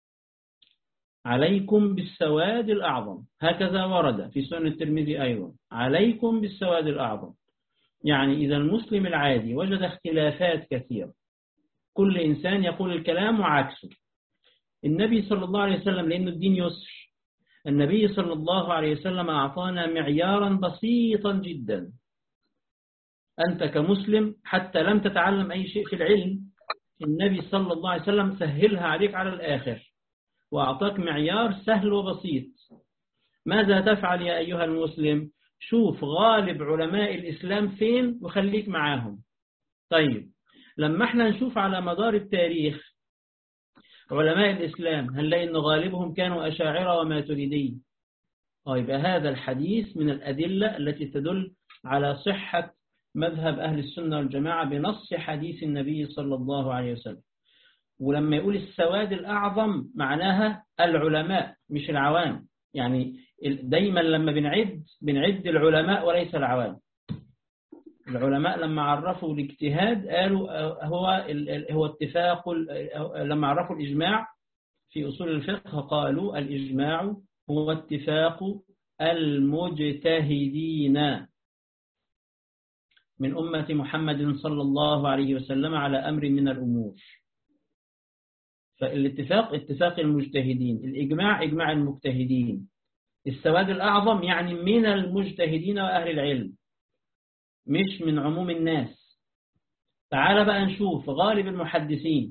عليكم بالسواد الأعظم، هكذا ورد في سنن الترمذي أيضا، عليكم بالسواد الأعظم. يعني إذا المسلم العادي وجد اختلافات كثيرة، كل إنسان يقول الكلام وعكسه. النبي صلى الله عليه وسلم، لأن الدين يسر، النبي صلى الله عليه وسلم أعطانا معيارا بسيطا جدا. أنت كمسلم حتى لم تتعلم أي شيء في العلم، النبي صلى الله عليه وسلم سهلها عليك على الآخر وأعطاك معيار سهل وبسيط. ماذا تفعل يا أيها المسلم؟ شوف غالب علماء الإسلام فين وخليك معاهم. طيب، لما احنا نشوف على مدار التاريخ علماء الإسلام هنلاقي أن غالبهم كانوا أشاعرة وماتريدية. يبقى هذا الحديث من الأدلة التي تدل على صحة مذهب أهل السنة والجماعة بنص حديث النبي صلى الله عليه وسلم. ولما يقول السواد الأعظم معناها العلماء مش العوام. يعني دايما لما بنعد العلماء وليس العوام. العلماء لما عرفوا الاجتهاد قالوا هو اتفاق، لما عرفوا الإجماع في أصول الفقه قالوا الإجماع هو اتفاق المجتهدين. من أمة محمد صلى الله عليه وسلم على أمر من الأمور. فالاتفاق اتفاق المجتهدين، الإجماع إجماع المجتهدين، السواد الأعظم يعني من المجتهدين وأهل العلم مش من عموم الناس. تعال بقى نشوف غالب المحدثين،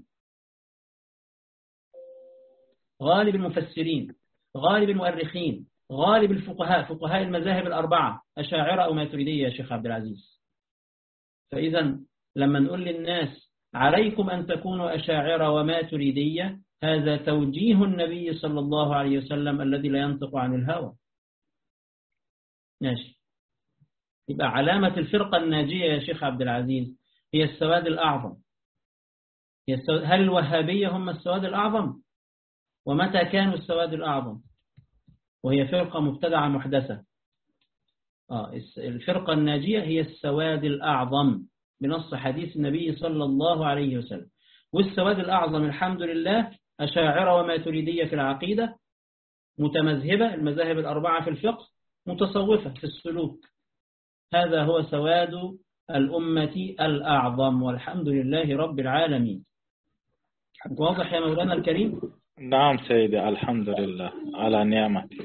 غالب المفسرين، غالب المؤرخين، غالب الفقهاء، فقهاء المذاهب الأربعة، أشاعرة أو ماتريدية يا شيخ عبد العزيز. فإذا لما نقول للناس عليكم أن تكونوا أشاعرة وماتريدية، هذا توجيه النبي صلى الله عليه وسلم الذي لا ينطق عن الهوى. ماشي. يبقى علامة الفرقة الناجية يا شيخ عبد العزيز هي السواد الأعظم. هل الوهابية هم السواد الأعظم؟ ومتى كانوا السواد الأعظم؟ وهي فرقة مبتدعة محدثة. الفرقة الناجية هي السواد الأعظم بنص حديث النبي صلى الله عليه وسلم. والسواد الأعظم الحمد لله أشاعرة وماتريدية في العقيدة، متمذهبة المذاهب الأربعة في الفقه، متصوفة في السلوك. هذا هو سواد الأمة الأعظم، والحمد لله رب العالمين. واضح يا مولانا الكريم؟ نعم سيدي، الحمد لله على نعمته.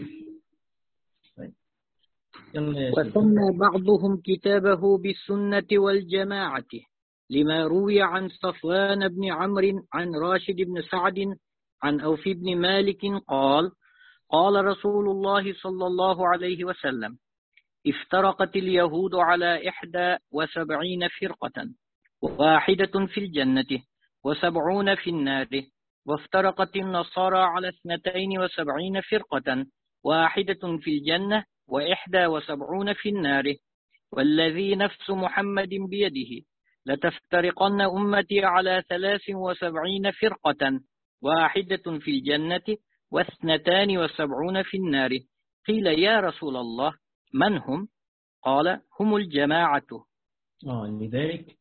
وسمى بعضهم كتابه بالسنة والجماعة لما روي عن صفوان بن عمرو عن راشد بن سعد عن أوف بن مالك قال: قال رسول الله صلى الله عليه وسلم: افترقت اليهود على 71 فرقة، 1 في الجنة و70 في النار، وافترقت النصارى على 72 فرقة، 1 في الجنة و71 في النار، والذي نفس محمد بيده لتفترقن أمتي على 73 فرقة، 1 في الجنة و72 في النار. قيل: يا رسول الله من هم؟ قال: هم الجماعة. لذلك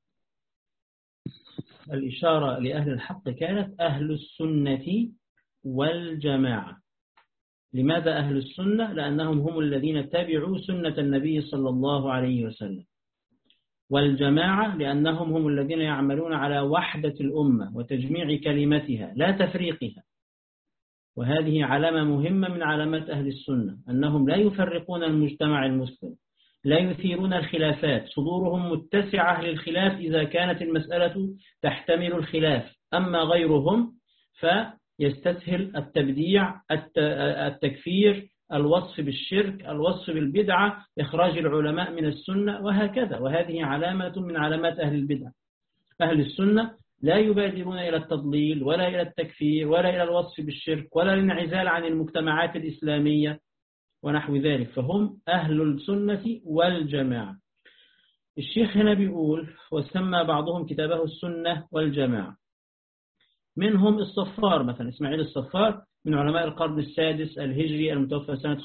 الإشارة لأهل الحق كانت أهل السنة والجماعة. لماذا أهل السنة؟ لأنهم هم الذين تبعوا سنة النبي صلى الله عليه وسلم. والجماعة لأنهم هم الذين يعملون على وحدة الأمة وتجميع كلمتها لا تفريقها. وهذه علامة مهمة من علامات أهل السنة، أنهم لا يفرقون المجتمع المسلم، لا يثيرون الخلافات، صدورهم متسعة للخلاف إذا كانت المسألة تحتمل الخلاف. أما غيرهم فيستسهل التبديع، التكفير، الوصف بالشرك، الوصف بالبدعة، إخراج العلماء من السنة وهكذا. وهذه علامة من علامات أهل البدع. أهل السنة لا يبادرون إلى التضليل ولا إلى التكفير ولا إلى الوصف بالشرك ولا الانعزال عن المجتمعات الإسلامية ونحو ذلك، فهم أهل السنة والجماعة. الشيخ هنا بيقول: وسمى بعضهم كتابه السنة والجماعة. منهم الصفار مثلا، إسماعيل الصفار من علماء القرن السادس الهجري المتوفى سنة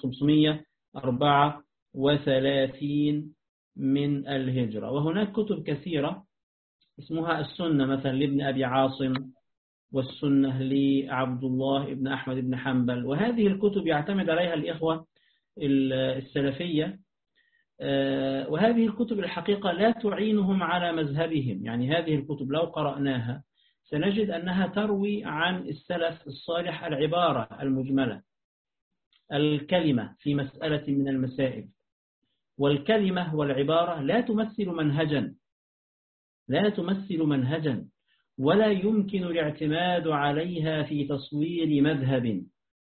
534 من الهجرة. وهناك كتب كثيرة اسمها السنة مثلا لابن أبي عاصم، والسنة لعبد الله بن أحمد بن حنبل. وهذه الكتب يعتمد عليها الإخوة السلفية، وهذه الكتب الحقيقة لا تعينهم على مذهبهم. يعني هذه الكتب لو قرأناها سنجد أنها تروي عن السلف الصالح العبارة المجملة، الكلمة في مسألة من المسائل. والكلمة والعبارة لا تمثل منهجا، لا تمثل منهجا، ولا يمكن الاعتماد عليها في تصوير مذهب.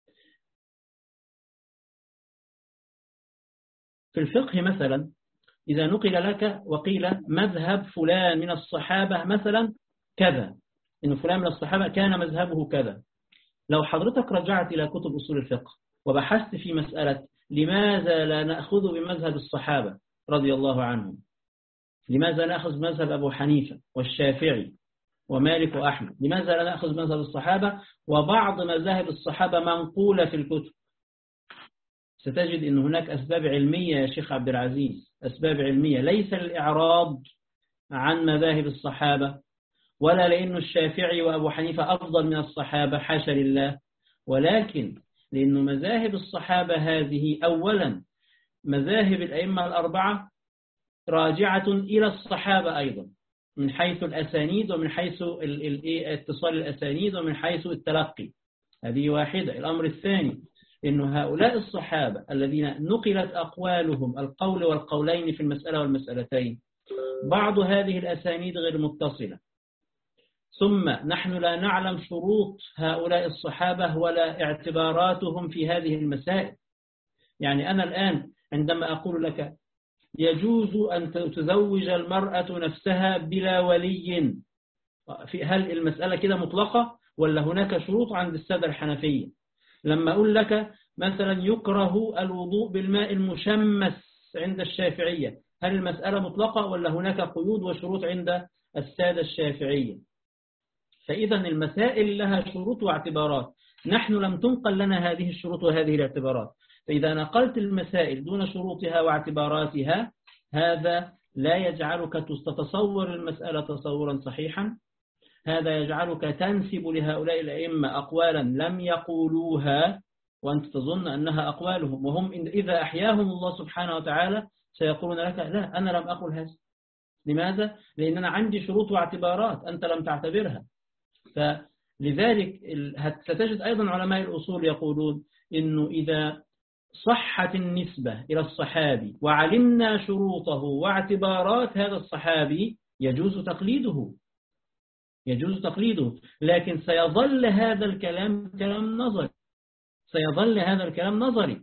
في الفقه مثلا إذا نقل لك وقيل مذهب فلان من الصحابة مثلا كذا، إن فلان من الصحابة كان مذهبه كذا، لو حضرتك رجعت إلى كتب أصول الفقه وبحثت في مسألة لماذا لا نأخذ بمذهب الصحابة رضي الله عنهم، لماذا نأخذ مذهب أبو حنيفة والشافعي ومالك وأحمد، لماذا لا نأخذ مذهب الصحابة وبعض مذاهب الصحابة منقولة في الكتب، ستجد أن هناك أسباب علمية يا شيخ عبد العزيز، أسباب علمية، ليس الإعراض عن مذاهب الصحابة، ولا لأن الشافعي وأبو حنيفة أفضل من الصحابة، حاشا لله، ولكن لأن مذاهب الصحابة هذه أولا مذاهب الأئمة الأربعة راجعة إلى الصحابة أيضا، من حيث الأسانيد ومن حيث اتصال الأسانيد ومن حيث التلقي. هذه واحدة. الأمر الثاني إن هؤلاء الصحابة الذين نقلت أقوالهم القول والقولين في المسألة والمسألتين، بعض هذه الأسانيد غير متصلة، ثم نحن لا نعلم شروط هؤلاء الصحابة ولا اعتباراتهم في هذه المسائل. يعني أنا الآن عندما أقول لك يجوز أن تزوج المرأة نفسها بلا ولي، هل المسألة كده مطلقة ولا هناك شروط عند السادة الحنفية؟ لما أقول لك مثلا يكره الوضوء بالماء المشمس عند الشافعية، هل المسألة مطلقة ولا هناك قيود وشروط عند السادة الشافعية؟ فإذا المسائل لها شروط واعتبارات، نحن لم تنقل لنا هذه الشروط وهذه الاعتبارات. فإذا نقلت المسائل دون شروطها واعتباراتها، هذا لا يجعلك تتصور المسألة تصورا صحيحا، هذا يجعلك تنسب لهؤلاء الأئمة أقوالا لم يقولوها وأنت تظن أنها أقوالهم، وهم إذا أحياهم الله سبحانه وتعالى سيقولون لك لا أنا لم أقل هذا. لماذا؟ لأن أنا عندي شروط واعتبارات أنت لم تعتبرها. فلذلك ستجد أيضا علماء الأصول يقولون إنه إذا صحت النسبة إلى الصحابي وعلمنا شروطه واعتبارات هذا الصحابي يجوز تقليده، يجوز تقليده، لكن سيظل هذا الكلام كلام نظري، سيظل هذا الكلام نظري.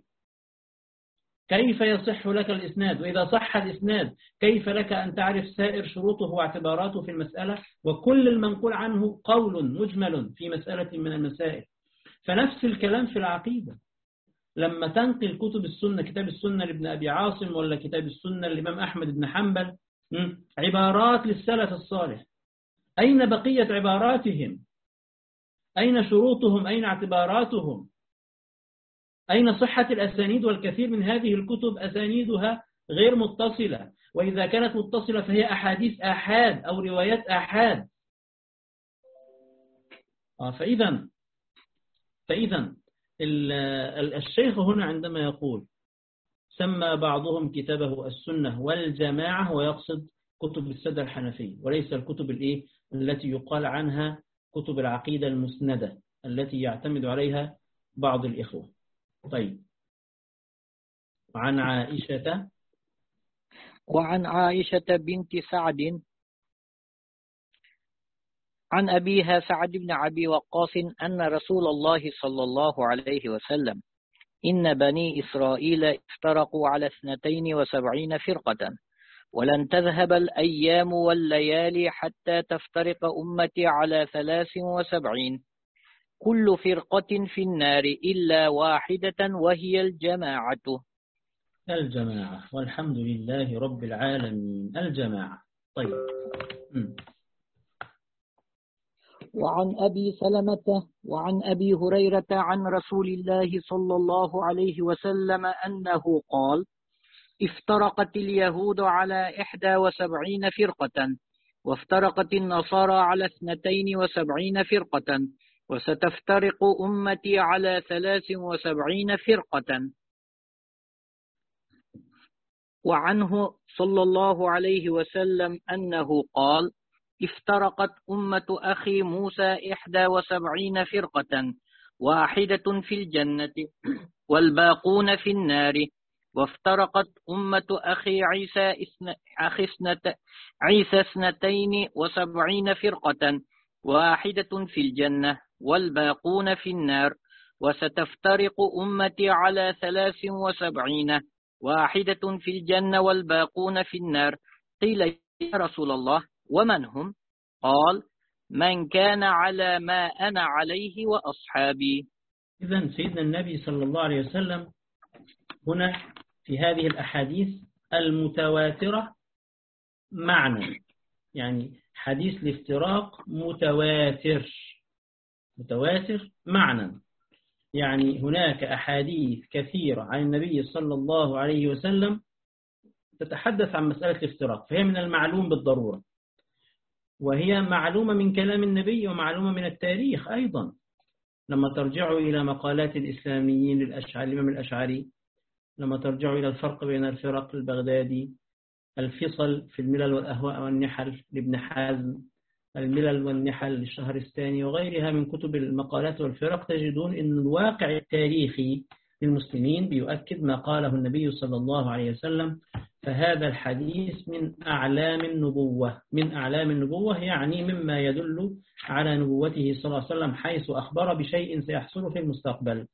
كيف يصح لك الإسناد؟ وإذا صح الإسناد كيف لك أن تعرف سائر شروطه واعتباراته في المسألة وكل المنقول عنه قول مجمل في مسألة من المسائل؟ فنفس الكلام في العقيدة. لما تنقل كتب السنة، كتاب السنة لابن أبي عاصم ولا كتاب السنة للإمام أحمد بن حنبل، عبارات للسلف الصالح، أين بقية عباراتهم؟ أين شروطهم؟ أين اعتباراتهم؟ أين صحة الأسانيد؟ والكثير من هذه الكتب أسانيدها غير متصلة، وإذا كانت متصلة فهي أحاديث آحاد أو روايات آحاد. فإذا الشيخ هنا عندما يقول سمى بعضهم كتابه السنة والجماعة ويقصد كتب السادة الحنفية وليس الكتب التي يقال عنها كتب العقيدة المسندة التي يعتمد عليها بعض الإخوة. طيب، وعن عائشة بنت سعد عن أبيها سعد بن أبي وقاص أن رسول الله صلى الله عليه وسلم إن بني إسرائيل افترقوا على 72 فرقة ولن تذهب الأيام والليالي حتى تفترق أمتي على 73 كل فرقة في النار إلا واحدة وهي الجماعة. والحمد لله رب العالمين. الجماعة. طيب. وعن أبي سلمة وعن أبي هريرة عن رسول الله صلى الله عليه وسلم أنه قال: افترقت اليهود على 71 فرقة وافترقت النصارى على 72 فرقة وستفترق أمتي على 73 فرقة. وعنه صلى الله عليه وسلم أنه قال: افترقت أمة أخي موسى 71 فرقة واحدة في الجنة والباقون في النار، وافترقت أمة أخي عيسى 72 فرقة واحدة في الجنة والباقون في النار، وستفترق أمتي على 73 واحدة في الجنة والباقون في النار. قيل: يا رسول الله ومن هم؟ قال: من كان على ما أنا عليه وأصحابي. إذن سيدنا النبي صلى الله عليه وسلم هنا في هذه الأحاديث المتواترة معنى، يعني حديث الافتراق متواتر معنى، يعني هناك أحاديث كثيرة عن النبي صلى الله عليه وسلم تتحدث عن مسألة الافتراق، فهي من المعلوم بالضرورة، وهي معلومة من كلام النبي ومعلومة من التاريخ أيضا. لما ترجعوا إلى مقالات الإسلاميين الإمام الأشعري، لما ترجعوا إلى الفرق بين الفرق البغدادي، الفصل في الملل والأهواء والنحل لابن حزم، الملل والنحل للشهرستاني، وغيرها من كتب المقالات والفرق، تجدون أن الواقع التاريخي للمسلمين بيؤكد ما قاله النبي صلى الله عليه وسلم. فهذا الحديث من أعلام النبوة، من أعلام النبوة يعني مما يدل على نبوته صلى الله عليه وسلم، حيث أخبر بشيء سيحصل في المستقبل.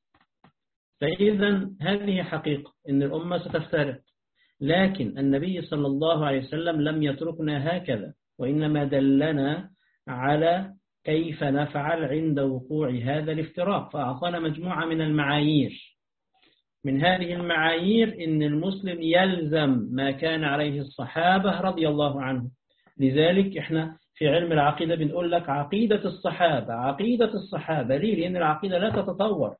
فإذا هذه حقيقة أن الأمة ستفترق، لكن النبي صلى الله عليه وسلم لم يتركنا هكذا، وإنما دلنا على كيف نفعل عند وقوع هذا الافتراق، فأعطانا مجموعة من المعايير. من هذه المعايير إن المسلم يلزم ما كان عليه الصحابة رضي الله عنهم. لذلك إحنا في علم العقيدة بنقول لك عقيدة الصحابة، عقيدة الصحابة. ليه؟ لأن العقيدة لا تتطور،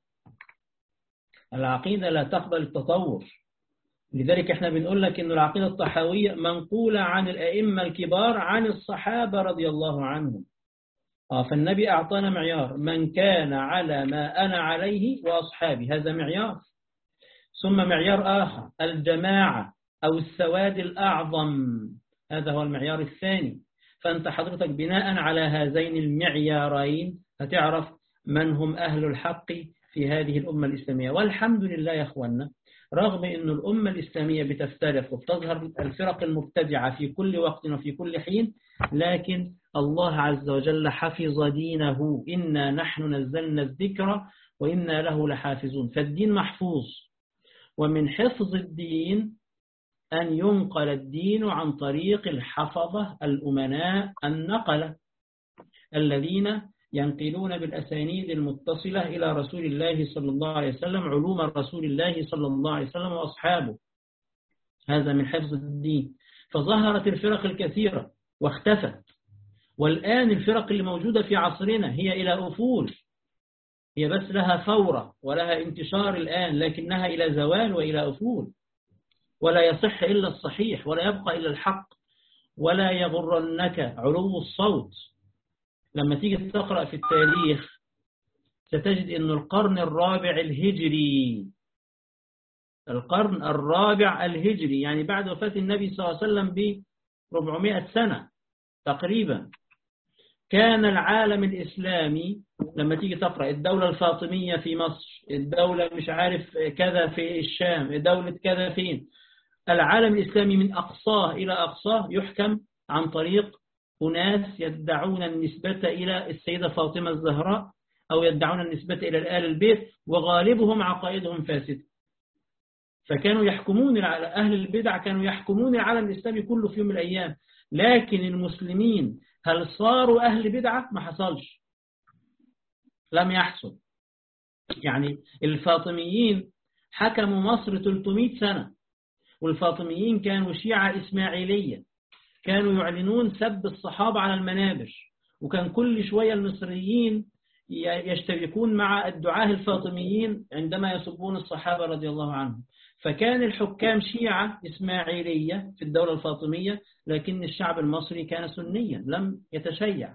العقيدة لا تقبل التطور. لذلك احنا بنقول لك إن العقيدة الطحاوية منقولة عن الأئمة الكبار عن الصحابة رضي الله عنهم. فالنبي أعطانا معيار: من كان على ما أنا عليه وأصحابي، هذا معيار. ثم معيار آخر: الجماعة أو السواد الأعظم، هذا هو المعيار الثاني. فأنت حضرتك بناء على هذين المعيارين هتعرف من هم أهل الحق في هذه الأمة الإسلامية. والحمد لله يا أخوانا، رغم أن الأمة الإسلامية بتفترق وبتظهر الفرق المبتدعة في كل وقت وفي كل حين، لكن الله عز وجل حفظ دينه. إنا نحن نزلنا الذكر وإنا له لحافظون. فالدين محفوظ، ومن حفظ الدين أن ينقل الدين عن طريق الحفظة الأمناء النقلة الذين ينقلون بالأسانيد المتصلة إلى رسول الله صلى الله عليه وسلم علوم رسول الله صلى الله عليه وسلم وأصحابه. هذا من حفظ الدين. فظهرت الفرق الكثيرة واختفت، والآن الفرق اللي موجودة في عصرنا هي إلى أفول، هي بس لها ثورة ولها انتشار الآن، لكنها إلى زوال وإلى أفول، ولا يصح إلا الصحيح، ولا يبقى إلا الحق. ولا يغرنك علو الصوت. لما تيجي تقرأ في التاريخ ستجد أن القرن الرابع الهجري، القرن الرابع الهجري يعني بعد وفاة النبي صلى الله عليه وسلم ب400 سنة تقريبا، كان العالم الإسلامي لما تيجي تقرأ الدولة الفاطمية في مصر، الدولة مش عارف كذا في الشام، دولة كذا فين، العالم الإسلامي من أقصاه إلى أقصاه يحكم عن طريق أناس يدعون النسبة إلى السيدة فاطمة الزهراء، أو يدعون النسبة إلى آل البيت، وغالبهم عقائدهم فاسدة. فكانوا يحكمون على أهل البدع، كانوا يحكمون العالم الإسلامي كله في يوم من الأيام. لكن المسلمين هل صاروا أهل بدعة؟ ما حصلش، لم يحصل. يعني الفاطميين حكموا مصر 300 سنة، والفاطميين كانوا شيعة إسماعيلية، كانوا يعلنون سب الصحابة على المنابر، وكان كل شوية المصريين يشتركون مع الدعاة الفاطميين عندما يسبون الصحابة رضي الله عنهم. فكان الحكام شيعة إسماعيلية في الدولة الفاطمية، لكن الشعب المصري كان سنيا لم يتشيع.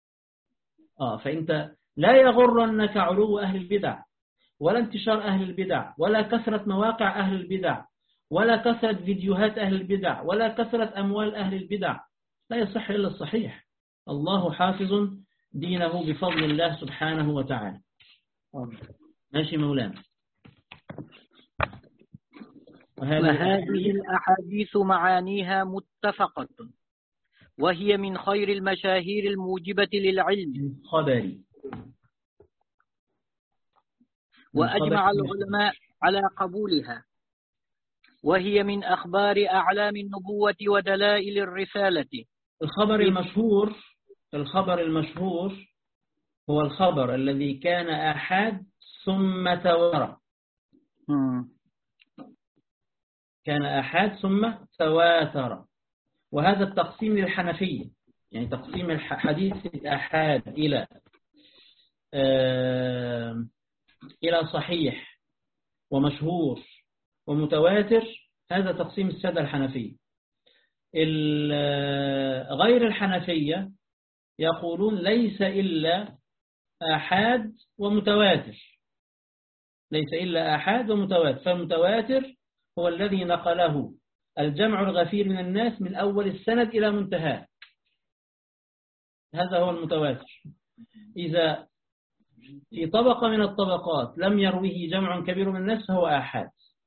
فأنت لا يغرنك علو أهل البدع، ولا انتشار أهل البدع، ولا كثرة مواقع أهل البدع، ولا كثرة فيديوهات أهل البدع، ولا كثرة أموال أهل البدع. لا يصح إلا الصحيح. الله حافظ دينه بفضل الله سبحانه وتعالى. ماشي مولانا. وهذه الأحاديث معانيها متفقة، وهي من خير المشاهير الموجبة للعلم خبري. وأجمع العلماء على قبولها، وهي من أخبار أعلام النبوة ودلائل الرسالة. الخبر المشهور هو الخبر الذي كان آحاد ثم تواتر. كان آحاد ثم تواتر، وهذا التقسيم للحنفية، يعني تقسيم الحديث الآحاد إلى صحيح ومشهور ومتواتر، هذا تقسيم السادة الحنفية. غير الحنفية يقولون ليس إلا آحاد ومتواتر، ليس إلا آحاد ومتواتر. فالمتواتر هو الذي نقله الجمع الغفير من الناس من أول السند إلى منتهى، هذا هو المتواتر. إذا في طبقة من الطبقات لم يرويه جمع كبير من الناس فهو آحاد.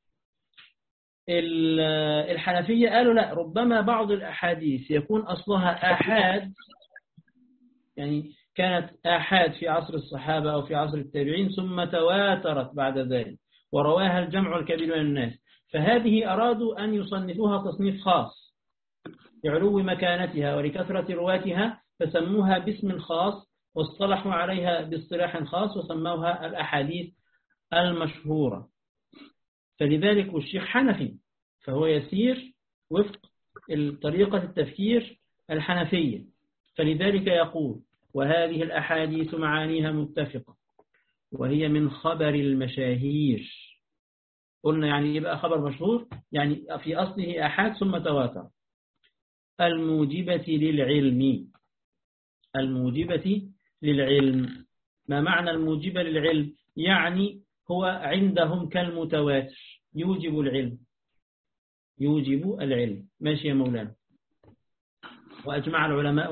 الحنفية قالوا لا، ربما بعض الأحاديث يكون أصلها آحاد، يعني كانت آحاد في عصر الصحابة أو في عصر التابعين ثم تواترت بعد ذلك ورواها الجمع الكبير من الناس، فهذه أرادوا أن يصنفوها تصنيف خاص لعلو مكانتها ولكثرة رواتها، فسموها باسم خاص واصطلحوا عليها باصطلاح خاص وسموها الأحاديث المشهورة. فلذلك الشيخ حنفي فهو يسير وفق طريقة التفكير الحنفية، فلذلك يقول وهذه الأحاديث معانيها متفقة وهي من خبر المشاهير. قلنا يعني يبقى خبر مشهور، يعني في أصله أحاد ثم تواتر. الموجبة للعلم، الموجبة للعلم. ما معنى الموجبة للعلم؟ يعني هو عندهم كالمتواتر، يوجب العلم، يوجب العلم. ماشي يا مولانا. وأجمع العلماء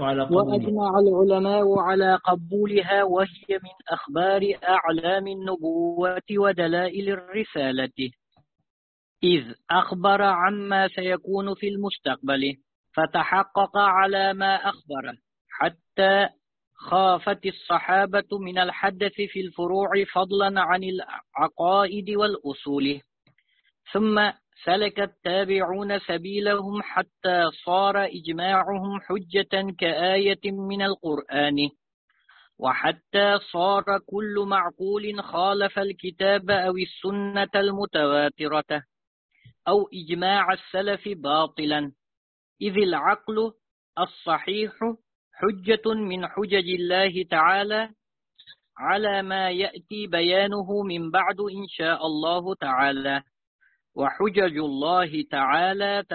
على قبولها، وهي من أخبار أعلام النبوة ودلائل الرسالة، إذ أخبر عما سيكون في المستقبل فتحقق على ما أخبر، حتى خافت الصحابة من الحدث في الفروع فضلا عن العقائد والأصول، ثم سلك التابعون سبيلهم حتى صار إجماعهم حجة كآية من القرآن، وحتى صار كل معقول خالف الكتاب أو السنة المتواترة أو إجماع السلف باطلا، إذ العقل الصحيح حجة من حجج الله تعالى على ما يأتي بيانه من بعد إن شاء الله تعالى. وحجج الله تعالى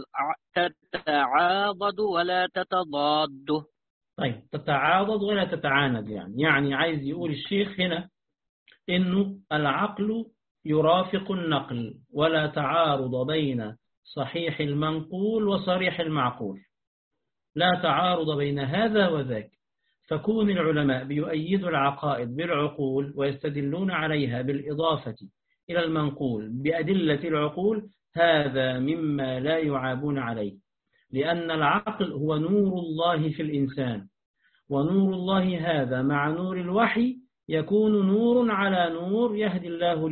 تتعاضد ولا تتضاد. طيب تتعاضد ولا تتعاند، يعني عايز يقول الشيخ هنا إنه العقل يرافق النقل ولا تعارض بين صحيح المنقول وصريح المعقول، لا تعارض بين هذا وذاك. فكون العلماء بيؤيدوا العقائد بالعقول ويستدلون عليها بالإضافة إلى المنقول بأدلة العقول، هذا مما لا يعابون عليه، لأن العقل هو نور الله في الإنسان، ونور الله هذا مع نور الوحي يكون نور على نور، يهدي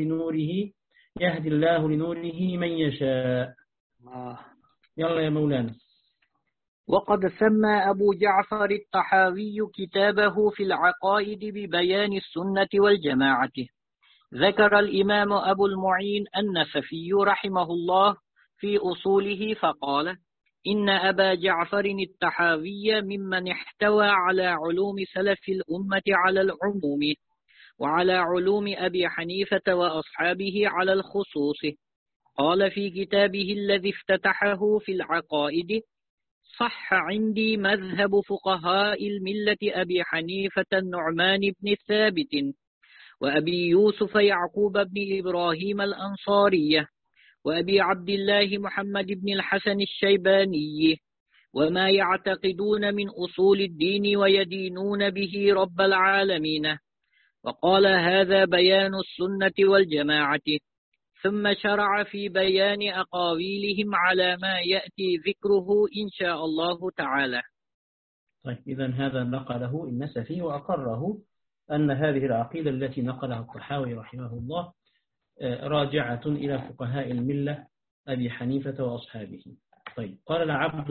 الله لنوره من يشاء. يلا يا مولانا. وقد سمى أبو جعفر الطحاوي كتابه في العقائد ببيان السنة والجماعة. ذكر الإمام أبو المعين النسفي رحمه الله في أصوله فقال: إن أبا جعفر الطحاوي ممن احتوى على علوم سلف الأمة على العموم، وعلى علوم أبي حنيفة وأصحابه على الخصوص. قال في كتابه الذي افتتحه في العقائد: صح عندي مذهب فقهاء الملة أبي حنيفة النعمان بن ثابت، وأبي يوسف يعقوب بن إبراهيم الأنصارية، وأبي عبد الله محمد بن الحسن الشيباني، وما يعتقدون من أصول الدين ويدينون به رب العالمين. وقال: هذا بيان السنة والجماعة. ثم شرع في بيان أقاويلهم على ما يأتي ذكره إن شاء الله تعالى. طيب إذن هذا نقله النسفي وأقره أن هذه العقيدة التي نقلها الطحاوي رحمه الله راجعة إلى فقهاء الملة أبي حنيفة وأصحابه. طيب قال العبد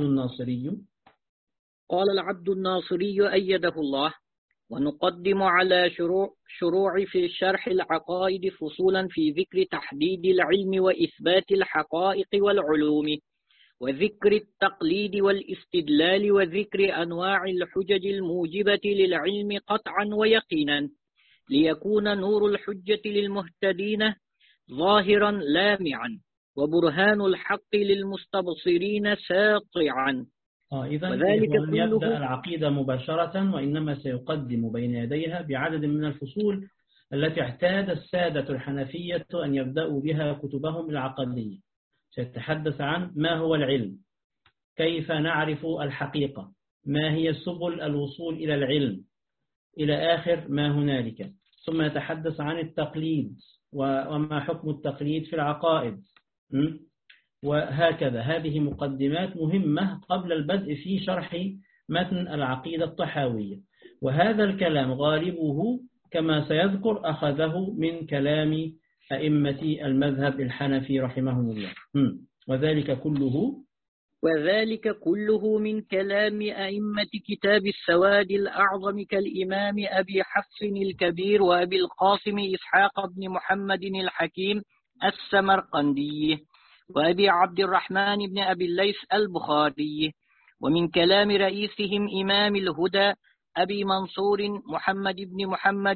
الناصري أيده الله: ونقدم على شروع في شرح العقائد فصولا في ذكر تحديد العلم وإثبات الحقائق والعلوم، وذكر التقليد والاستدلال، وذكر أنواع الحجج الموجبة للعلم قطعا ويقينا، ليكون نور الحجة للمهتدين ظاهرا لامعا، وبرهان الحق للمستبصرين ساطعا. إذن لم يبدأ العقيدة مباشرة، وإنما سيقدم بين يديها بعدد من الفصول التي اعتاد السادة الحنفية أن يبدأوا بها كتبهم العقدية، سيتحدث عن ما هو العلم، كيف نعرف الحقيقة، ما هي سبل الوصول إلى العلم، إلى آخر ما هنالك. ثم يتحدث عن التقليد وما حكم التقليد في العقائد، وهكذا. هذه مقدمات مهمة قبل البدء في شرح متن العقيدة الطحاوية. وهذا الكلام غالبه كما سيذكر أخذه من كلام أئمة المذهب الحنفي رحمهم الله، وذلك كله من كلام أئمة كتاب السواد الأعظم كالإمام أبي حفص الكبير وأبي القاسم إسحاق بن محمد الحكيم السمرقندي وأبي عبد الرحمن بن أبي الليث البخاري، ومن كلام رئيسهم إمام الهدى أبي منصور محمد بن محمد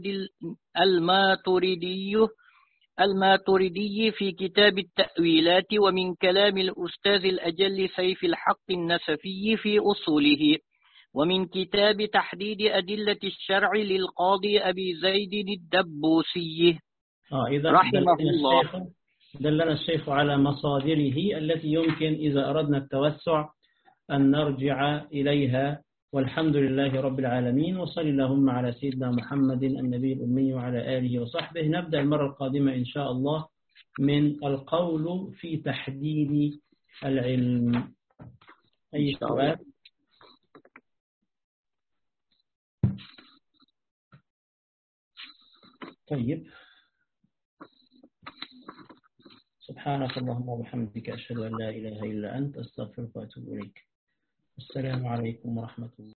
الماتريدي في كتاب التأويلات، ومن كلام الأستاذ الأجل سيف الحق النسفي في أصوله، ومن كتاب تحديد أدلة الشرع للقاضي أبي زيد الدبوسي رحمه الله. دلنا الشيخ على مصادره التي يمكن إذا أردنا التوسع أن نرجع إليها. والحمد لله رب العالمين، وصلى اللهم على سيدنا محمد النبي الأمي وعلى آله وصحبه. نبدأ المرة القادمة إن شاء الله من القول في تحديد العلم. أي سؤال؟ طيب، سبحانك اللهم وبحمدك أشهد أن لا إله إلا أنت أستغفرك وأتوب إليك. السلام عليكم ورحمة الله.